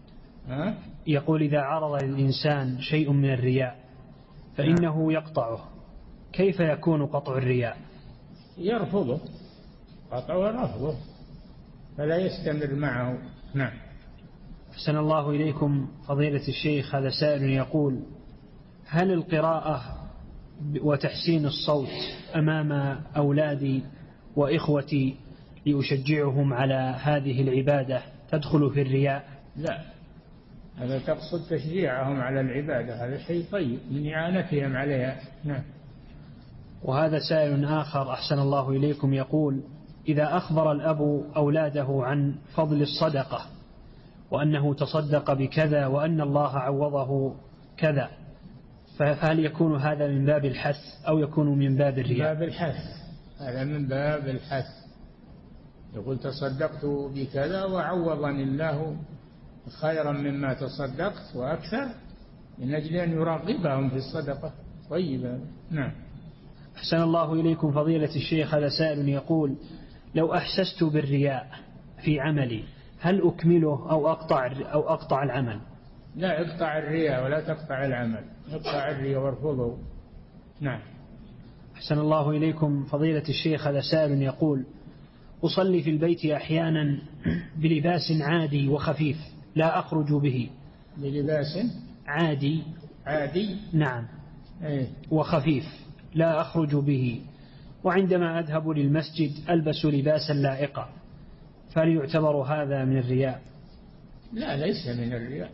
يقول: إذا عرض للإنسان شيء من الرياء فإنه يقطعه، كيف يكون قطع الرياء؟ يرفضه، قطعه رفضه، فلا يستمر معه. نعم. أحسن الله إليكم فضيلة الشيخ، هذا سائل يقول: هل القراءة وتحسين الصوت أمام أولادي وإخوتي لأشجعهم على هذه العبادة تدخل في الرياء؟ لا، هذا تقصد تشجيعهم على العبادة، هذا شيء طيب من إعانتهم عليها. نعم. وهذا سائل آخر أحسن الله إليكم يقول: إذا أخبر الأب أولاده عن فضل الصدقة وأنه تصدق بكذا وأن الله عوضه كذا، فهل يكون هذا من باب الحث أو يكون من باب الرياء؟ باب الحث، هذا من باب الحث. يقول تصدقت بكذا وعوضني الله خيرا مما تصدقت وأكثر، من أجل أن يراغبهم في الصدقة طيبة. نعم. أحسن الله إليكم فضيلة الشيخ. هذا سائل يقول: لو أحسست بالرياء في عملي هل أكمله أو أقطع العمل؟ لا، اقطع الرياء ولا تقطع العمل، اقطع الرياء وارفضه. نعم. أحسن الله إليكم فضيلة الشيخ. هذا سائل يقول: أصلي في البيت أحيانا بلباس عادي وخفيف لا أخرج به. بلباس عادي. نعم. وخفيف لا أخرج به، وعندما أذهب للمسجد ألبس لباسا لائقا، فهل يعتبر هذا من الرياء؟ لا، ليس من الرياء.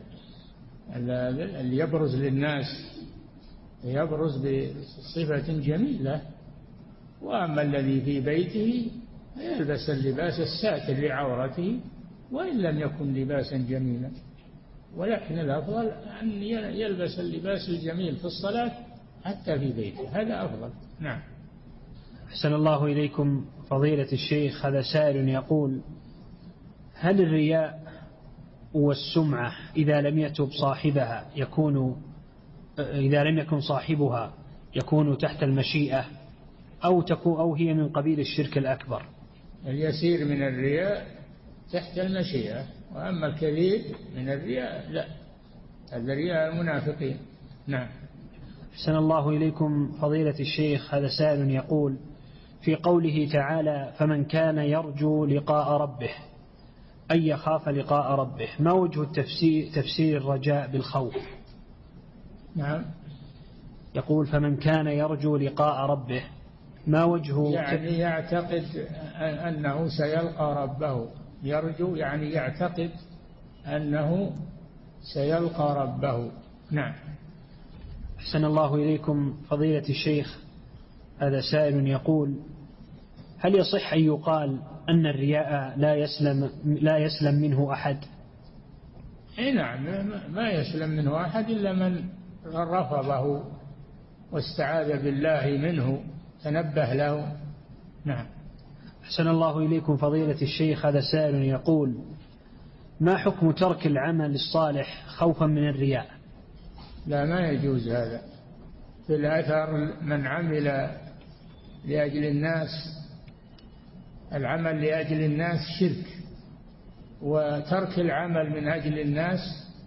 اللي يبرز للناس يبرز بصفة جميلة، وأما الذي في بيته يلبس اللباس الساتر لعورته وإن لم يكن لباسا جميلا، ولكن الأفضل أن يلبس اللباس الجميل في الصلاة حتى في بيته، هذا أفضل. نعم. أحسن الله إليكم فضيلة الشيخ. هذا سائل يقول: هل الرياء والسمعة إذا لم يتب صاحبها إذا لم يكن صاحبها يكون تحت المشيئة أو هي من قبيل الشرك الأكبر؟ اليسير من الرياء تحت المشيئة، وأما الكبير من الرياء لا، هذا رياء المنافقين. نعم. أحسن الله إليكم فضيلة الشيخ. هذا سائل يقول: في قوله تعالى: فمن كان يرجو لقاء ربه، أي يخاف لقاء ربه، ما وجه تفسير الرجاء بالخوف؟ نعم. يقول: فمن كان يرجو لقاء ربه، ما وجه؟ يعني يعتقد أنه سيلقى ربه. يرجو يعني يعتقد أنه سيلقى ربه. نعم. أحسن الله إليكم فضيلة الشيخ. هذا سائل يقول: هل يصح أن يقال أن الرياء لا يسلم منه أحد؟ نعم، ما يسلم منه أحد إلا من رفضه واستعاذ بالله منه، تنبه له. نعم. أحسن الله إليكم فضيلة الشيخ. هذا سائل يقول: ما حكم ترك العمل الصالح خوفا من الرياء؟ لا، ما يجوز هذا. في الأثر من عمل لأجل الناس، العمل لأجل الناس شرك، وترك العمل من أجل الناس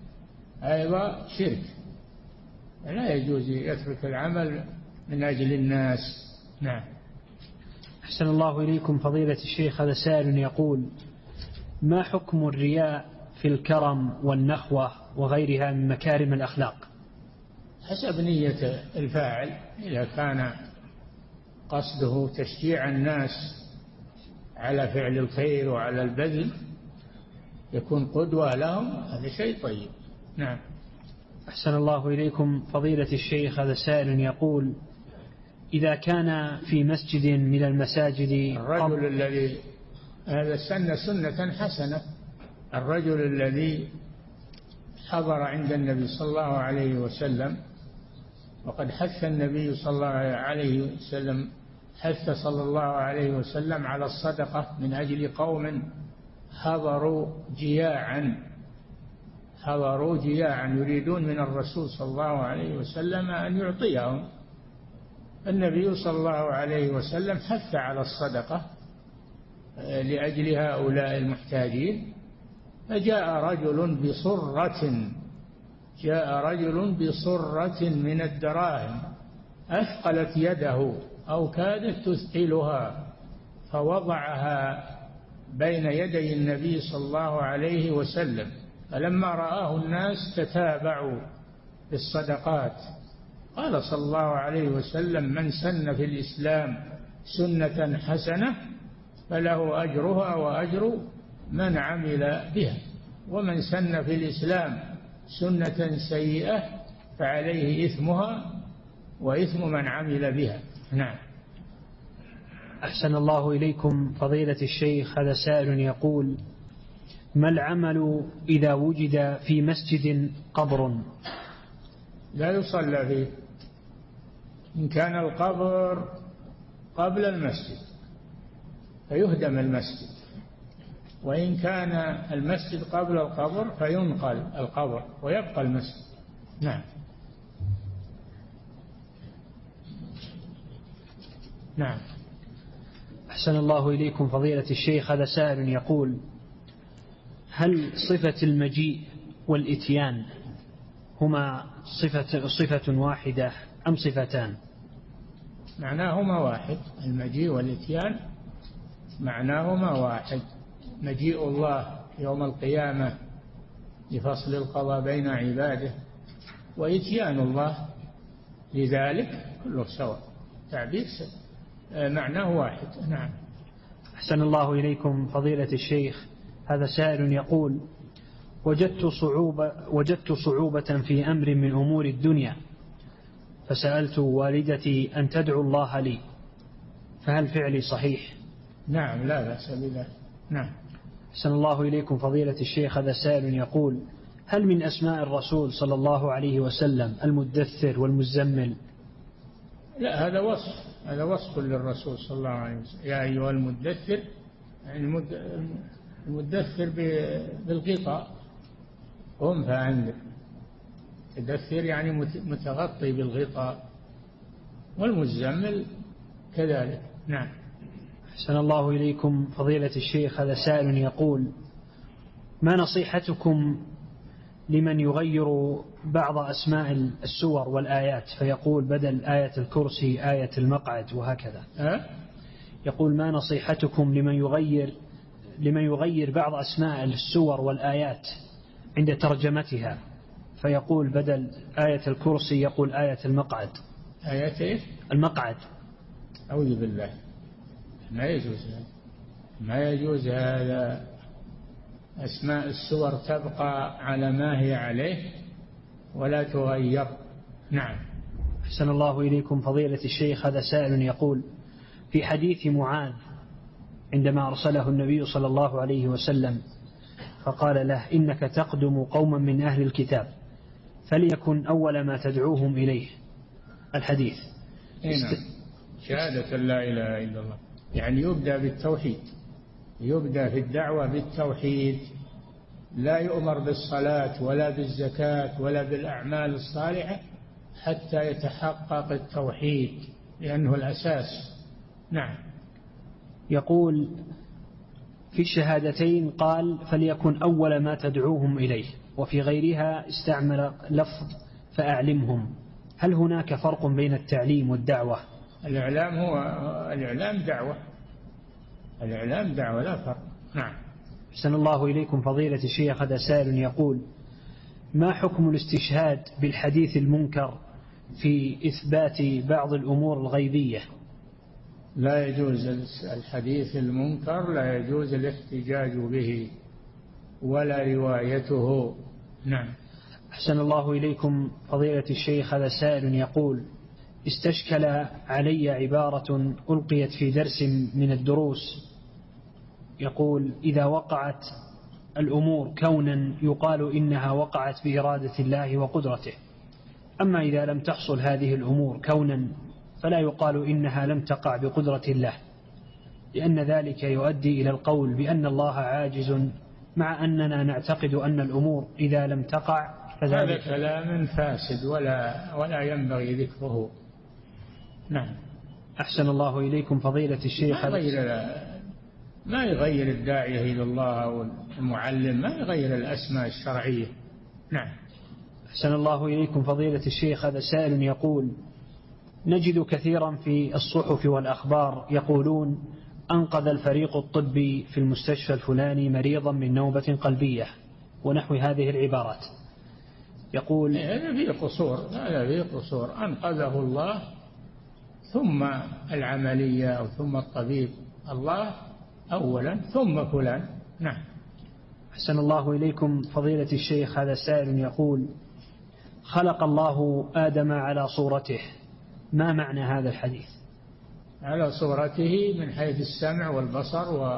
أيضا شرك. لا يجوز يترك العمل من أجل الناس. نعم. أحسن الله إليكم فضيلة الشيخ. هذا سائل يقول: ما حكم الرياء في الكرم والنخوة وغيرها من مكارم الأخلاق؟ حسب نية الفاعل، إذا كان قصده تشجيع الناس على فعل الخير وعلى البذل يكون قدوة لهم، هذا شيء طيب. نعم. أحسن الله إليكم فضيلة الشيخ. هذا سائل يقول: إذا كان في مسجد من المساجد الرجل الذي هذا سنة حسنة، الرجل الذي حضر عند النبي صلى الله عليه وسلم، وقد حث النبي صلى الله عليه وسلم صلى الله عليه وسلم على الصدقة من أجل قوم حضروا جياعا يريدون من الرسول صلى الله عليه وسلم أن يعطيهم. النبي صلى الله عليه وسلم حث على الصدقة لأجل هؤلاء المحتاجين، فجاء رجل بصرة من الدراهم أثقلت يده أو كادت تثقلها، فوضعها بين يدي النبي صلى الله عليه وسلم، فلما رآه الناس تتابعوا بالصدقات. قال صلى الله عليه وسلم: من سن في الإسلام سنة حسنة فله أجرها وأجر من عمل بها، ومن سن في الإسلام سنة سيئة فعليه إثمها وإثم من عمل بها. نعم. أحسن الله إليكم فضيلة الشيخ. هذا سائل يقول: ما العمل إذا وجد في مسجد قبر؟ لا يصلى فيه. إن كان القبر قبل المسجد فيهدم المسجد، وإن كان المسجد قبل القبر فينقل القبر ويبقى المسجد. نعم. نعم. أحسن الله إليكم فضيلة الشيخ. هذا سائل يقول: هل صفة المجيء والإتيان هما صفة واحدة أم صفتان؟ معناهما واحد. المجيء والإتيان معناهما واحد. مجيء الله يوم القيامة لفصل القضاء بين عباده، وإتيان الله لذلك كله سواء، تعبير معناه واحد. نعم. أحسن الله إليكم فضيلة الشيخ. هذا سائل يقول: وجدت صعوبة في أمر من أمور الدنيا، فسألت والدتي أن تدعو الله لي، فهل فعلي صحيح؟ نعم، لا بأس بذلك. نعم. أحسن الله إليكم فضيلة الشيخ. هذا سائل يقول: هل من أسماء الرسول صلى الله عليه وسلم المدثر والمزمل؟ لا، هذا وصف للرسول صلى الله عليه وسلم. يا أيها المدثر، يعني المدثر بالغطاء، قم فأنذر. مدثر يعني متغطي بالغطاء، والمزمل كذلك. نعم. أحسن الله إليكم فضيلة الشيخ. هذا سائل يقول: ما نصيحتكم لمن يغير بعض أسماء السور والآيات، فيقول بدل آية الكرسي آية المقعد وهكذا؟ يقول: ما نصيحتكم لمن يغير بعض أسماء السور والآيات عند ترجمتها، فيقول بدل آية الكرسي يقول آية المقعد؟ آية إيه؟ المقعد. أعوذ بالله، ما يجوز هذا، ما يجوز هذا. أسماء السور تبقى على ما هي عليه ولا تغير. نعم. أحسن الله إليكم فضيلة الشيخ. هذا سائل يقول: في حديث معاذ عندما أرسله النبي صلى الله عليه وسلم فقال له: إنك تقدم قوما من أهل الكتاب فليكن أول ما تدعوهم إليه، الحديث. نعم. شهادة لا إله إلا الله، يعني يبدأ بالتوحيد، يبدأ في الدعوة بالتوحيد، لا يؤمر بالصلاة ولا بالزكاة ولا بالأعمال الصالحة حتى يتحقق التوحيد، لأنه الأساس. نعم. يقول: في الشهادتين قال: فليكن أول ما تدعوهم إليه، وفي غيرها استعمل لفظ فأعلمهم. هل هناك فرق بين التعليم والدعوة؟ الإعلام دعوة، الإعلام دعوة، لا فرق. نعم. أحسن الله إليكم فضيلة الشيخ. هذا سائل يقول: ما حكم الاستشهاد بالحديث المنكر في إثبات بعض الأمور الغيبية؟ لا يجوز الحديث المنكر، لا يجوز الاحتجاج به ولا روايته. نعم. أحسن الله إليكم فضيلة الشيخ. هذا سائل يقول: استشكل علي عبارة ألقيت في درس من الدروس، يقول: إذا وقعت الأمور كونا يقال إنها وقعت بإرادة الله وقدرته، أما إذا لم تحصل هذه الأمور كونا فلا يقال إنها لم تقع بقدرة الله، لأن ذلك يؤدي إلى القول بأن الله عاجز، مع أننا نعتقد أن الأمور إذا لم تقع هذا كلام فاسد ولا ينبغي ذكره. نعم. أحسن الله إليكم فضيلة الشيخ. ما يغير الداعية إلى الله أو المعلم، ما يغير الأسماء الشرعية. نعم. أحسن الله إليكم فضيلة الشيخ. هذا سائل يقول: نجد كثيرا في الصحف والأخبار يقولون: أنقذ الفريق الطبي في المستشفى الفلاني مريضا من نوبة قلبية، ونحو هذه العبارات. يقول: هذا فيه قصور، أنقذه الله ثم العملية أو ثم الطبيب، الله أولا ثم فلان. نعم. أحسن الله إليكم فضيلة الشيخ. هذا سائل يقول: خلق الله آدم على صورته، ما معنى هذا الحديث؟ على صورته من حيث السمع والبصر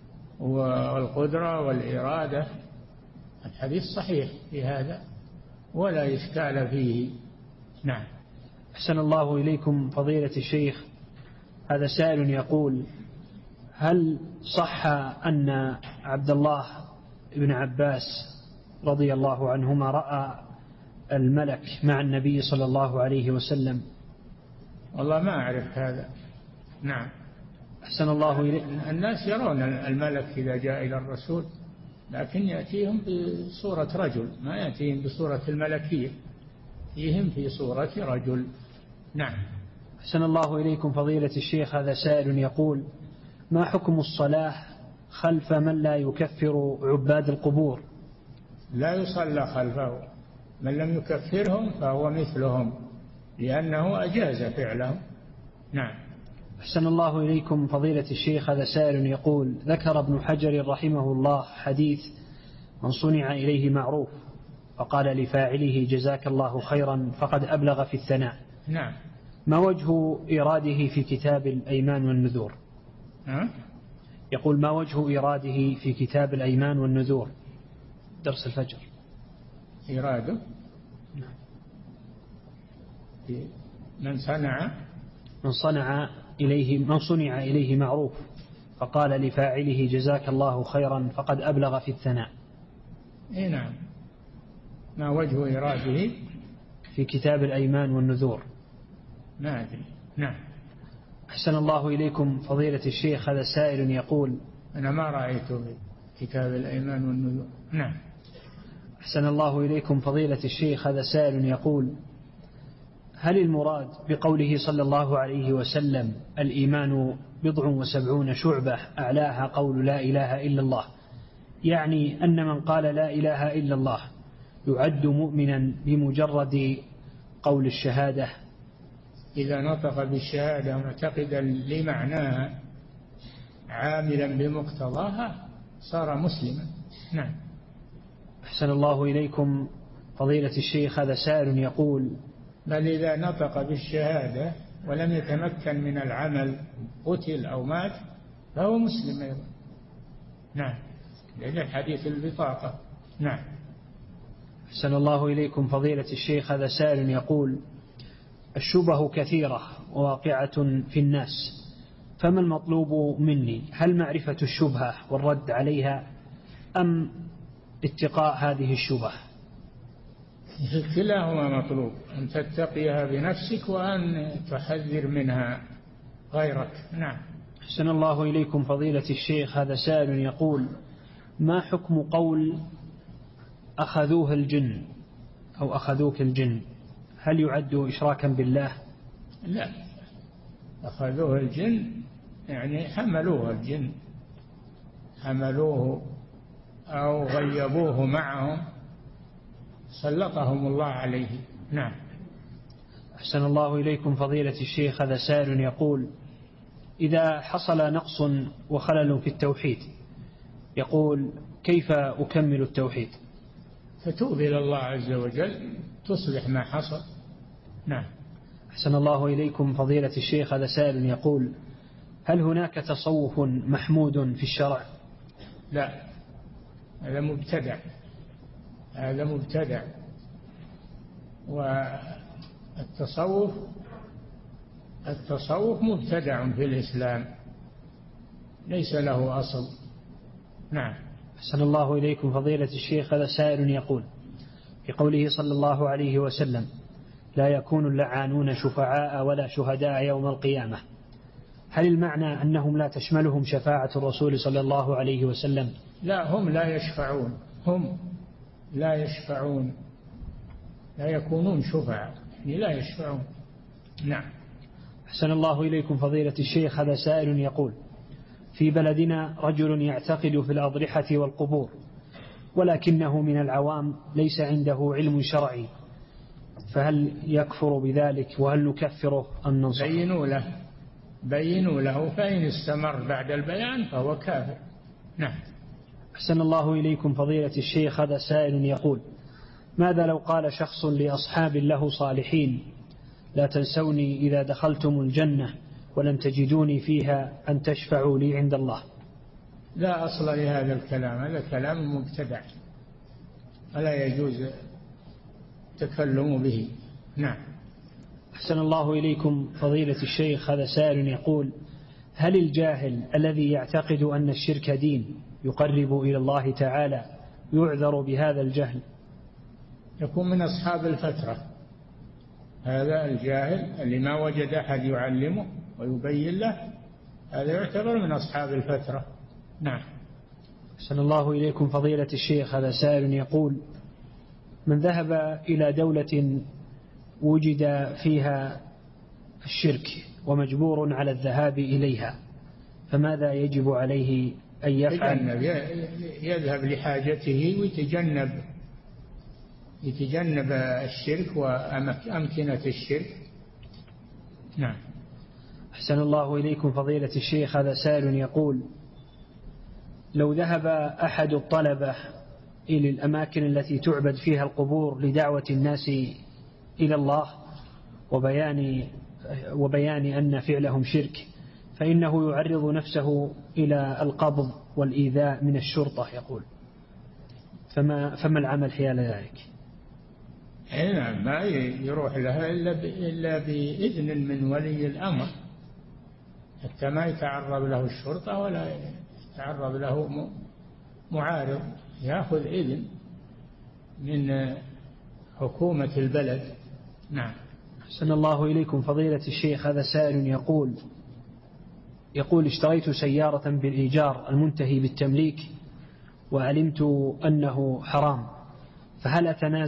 والقدرة والإرادة، الحديث صحيح في هذا، ولا إشكال فيه. نعم. أحسن الله إليكم فضيلة الشيخ، هذا سائل يقول: هل صح أن عبد الله بن عباس رضي الله عنهما رأى الملك مع النبي صلى الله عليه وسلم؟ والله ما أعرف هذا. نعم. أحسن الله إليك. الناس يرون الملك إذا جاء إلى الرسول، لكن يأتيهم بصورة رجل، ما يأتيهم بصورة الملكية، يأتيهم في صورة رجل. نعم. أحسن الله إليكم فضيلة الشيخ، هذا سائل يقول: ما حكم الصلاة خلف من لا يكفر عباد القبور؟ لا يصلى خلفه، من لم يكفرهم فهو مثلهم، لأنه أجاز فعلهم. نعم. أحسن الله إليكم فضيلة الشيخ، هذا سائل يقول: ذكر ابن حجر رحمه الله حديث من صنع إليه معروف فقال لفاعله جزاك الله خيرا فقد أبلغ في الثناء. نعم. ما وجه إراده في كتاب الأيمان والنذور؟ يقول: ما وجه إراده في كتاب الأيمان والنذور درس الفجر؟ إراده من صنع إليه معروف فقال لفاعله جزاك الله خيرا فقد أبلغ في الثناء. نعم. ما وجه إراده في كتاب الأيمان والنذور؟ ما أدري. نعم. أحسن الله إليكم فضيلة الشيخ، هذا سائل يقول: أنا ما رأيته في كتاب الأيمان والنذور. نعم. أحسن الله إليكم فضيلة الشيخ، هذا سائل يقول: هل المراد بقوله صلى الله عليه وسلم الإيمان 79 شعبة أعلاها قول لا إله إلا الله، يعني أن من قال لا إله إلا الله يعد مؤمنا بمجرد قول الشهادة؟ إذا نطق بالشهادة معتقدا لمعناها عاملا بمقتضاها صار مسلما. نعم. أحسن الله إليكم فضيلة الشيخ، هذا سائل يقول: بل إذا نطق بالشهادة ولم يتمكن من العمل قتل أو مات فهو مسلم أيضا. نعم. لأن حديث البطاقة. نعم. أحسن الله إليكم فضيلة الشيخ، هذا سائل يقول: الشبه كثيرة وواقعة في الناس، فما المطلوب مني؟ هل معرفة الشبهة والرد عليها أم اتقاء هذه الشبهة؟ كلاهما مطلوب، أن تتقيها بنفسك وأن تحذر منها غيرك. نعم. أحسن الله إليكم فضيلة الشيخ، هذا سائل يقول: ما حكم قول أخذوه الجن أو أخذوك الجن؟ هل يعد إشراكا بالله؟ لا، أخذوه الجن يعني حملوه الجن، حملوه أو غيبوه معهم، سلطهم الله عليه. نعم. أحسن الله إليكم فضيلة الشيخ، هذا سائل يقول: إذا حصل نقص وخلل في التوحيد، يقول: كيف أكمل التوحيد؟ فتوب إلى الله عز وجل تصلح ما حصل. نعم. أحسن الله إليكم فضيلة الشيخ، هذا سائل يقول: هل هناك تصوف محمود في الشرع؟ لا، هذا مبتدع، هذا مبتدع. والتصوف مبتدع في الإسلام، ليس له أصل. نعم. أحسن الله إليكم فضيلة الشيخ، هذا سائل يقول: في قوله صلى الله عليه وسلم لا يكون اللعانون شفعاء ولا شهداء يوم القيامة، هل المعنى أنهم لا تشملهم شفاعة الرسول صلى الله عليه وسلم؟ لا، هم لا يشفعون، هم لا يشفعون، لا يكونون شفعاء، لا يشفعون. نعم. أحسن الله إليكم فضيلة الشيخ، هذا سائل يقول: في بلدنا رجل يعتقد في الأضرحة والقبور، ولكنه من العوام ليس عنده علم شرعي، فهل يكفر بذلك وهل نكفره أم ننصحه؟ بينوا له، فإن استمر بعد البيان فهو كافر. نعم. أحسن الله إليكم فضيلة الشيخ، هذا سائل يقول: ماذا لو قال شخص لأصحاب له صالحين لا تنسوني إذا دخلتم الجنة ولم تجدوني فيها أن تشفعوا لي عند الله؟ لا أصل لهذا الكلام، هذا كلام مبتدع، فلا يجوز التكلم به. نعم. أحسن الله إليكم فضيلة الشيخ، هذا سائل يقول: هل الجاهل الذي يعتقد أن الشرك دين يقرب إلى الله تعالى يعذر بهذا الجهل؟ يكون من أصحاب الفترة. هذا الجاهل اللي ما وجد أحد يعلمه ويبين له، هذا يعتبر من أصحاب الفترة. نعم. أحسن الله إليكم فضيلة الشيخ، هذا سائل يقول: من ذهب إلى دولة وجد فيها الشرك ومجبور على الذهاب إليها، فماذا يجب عليه أن يفعل؟ يذهب لحاجته ويتجنب الشرك وأمكنة الشرك. نعم. أحسن الله إليكم فضيلة الشيخ، هذا سائل يقول: لو ذهب أحد الطلبة إلى الأماكن التي تعبد فيها القبور لدعوة الناس إلى الله وبيان أن فعلهم شرك، فإنه يعرض نفسه إلى القبض والإيذاء من الشرطة يقول، فما العمل حيال ذلك؟ نعم، ما يروح لها إلا بإذن من ولي الأمر، حتى ما يتعرض له الشرطة ولا يتعرض له معارض، يأخذ إذن من حكومة البلد. نعم. أحسن الله إليكم فضيلة الشيخ، هذا سائل يقول: اشتريت سيارة بالإيجار المنتهي بالتمليك وعلمت أنه حرام، فهل أتنازل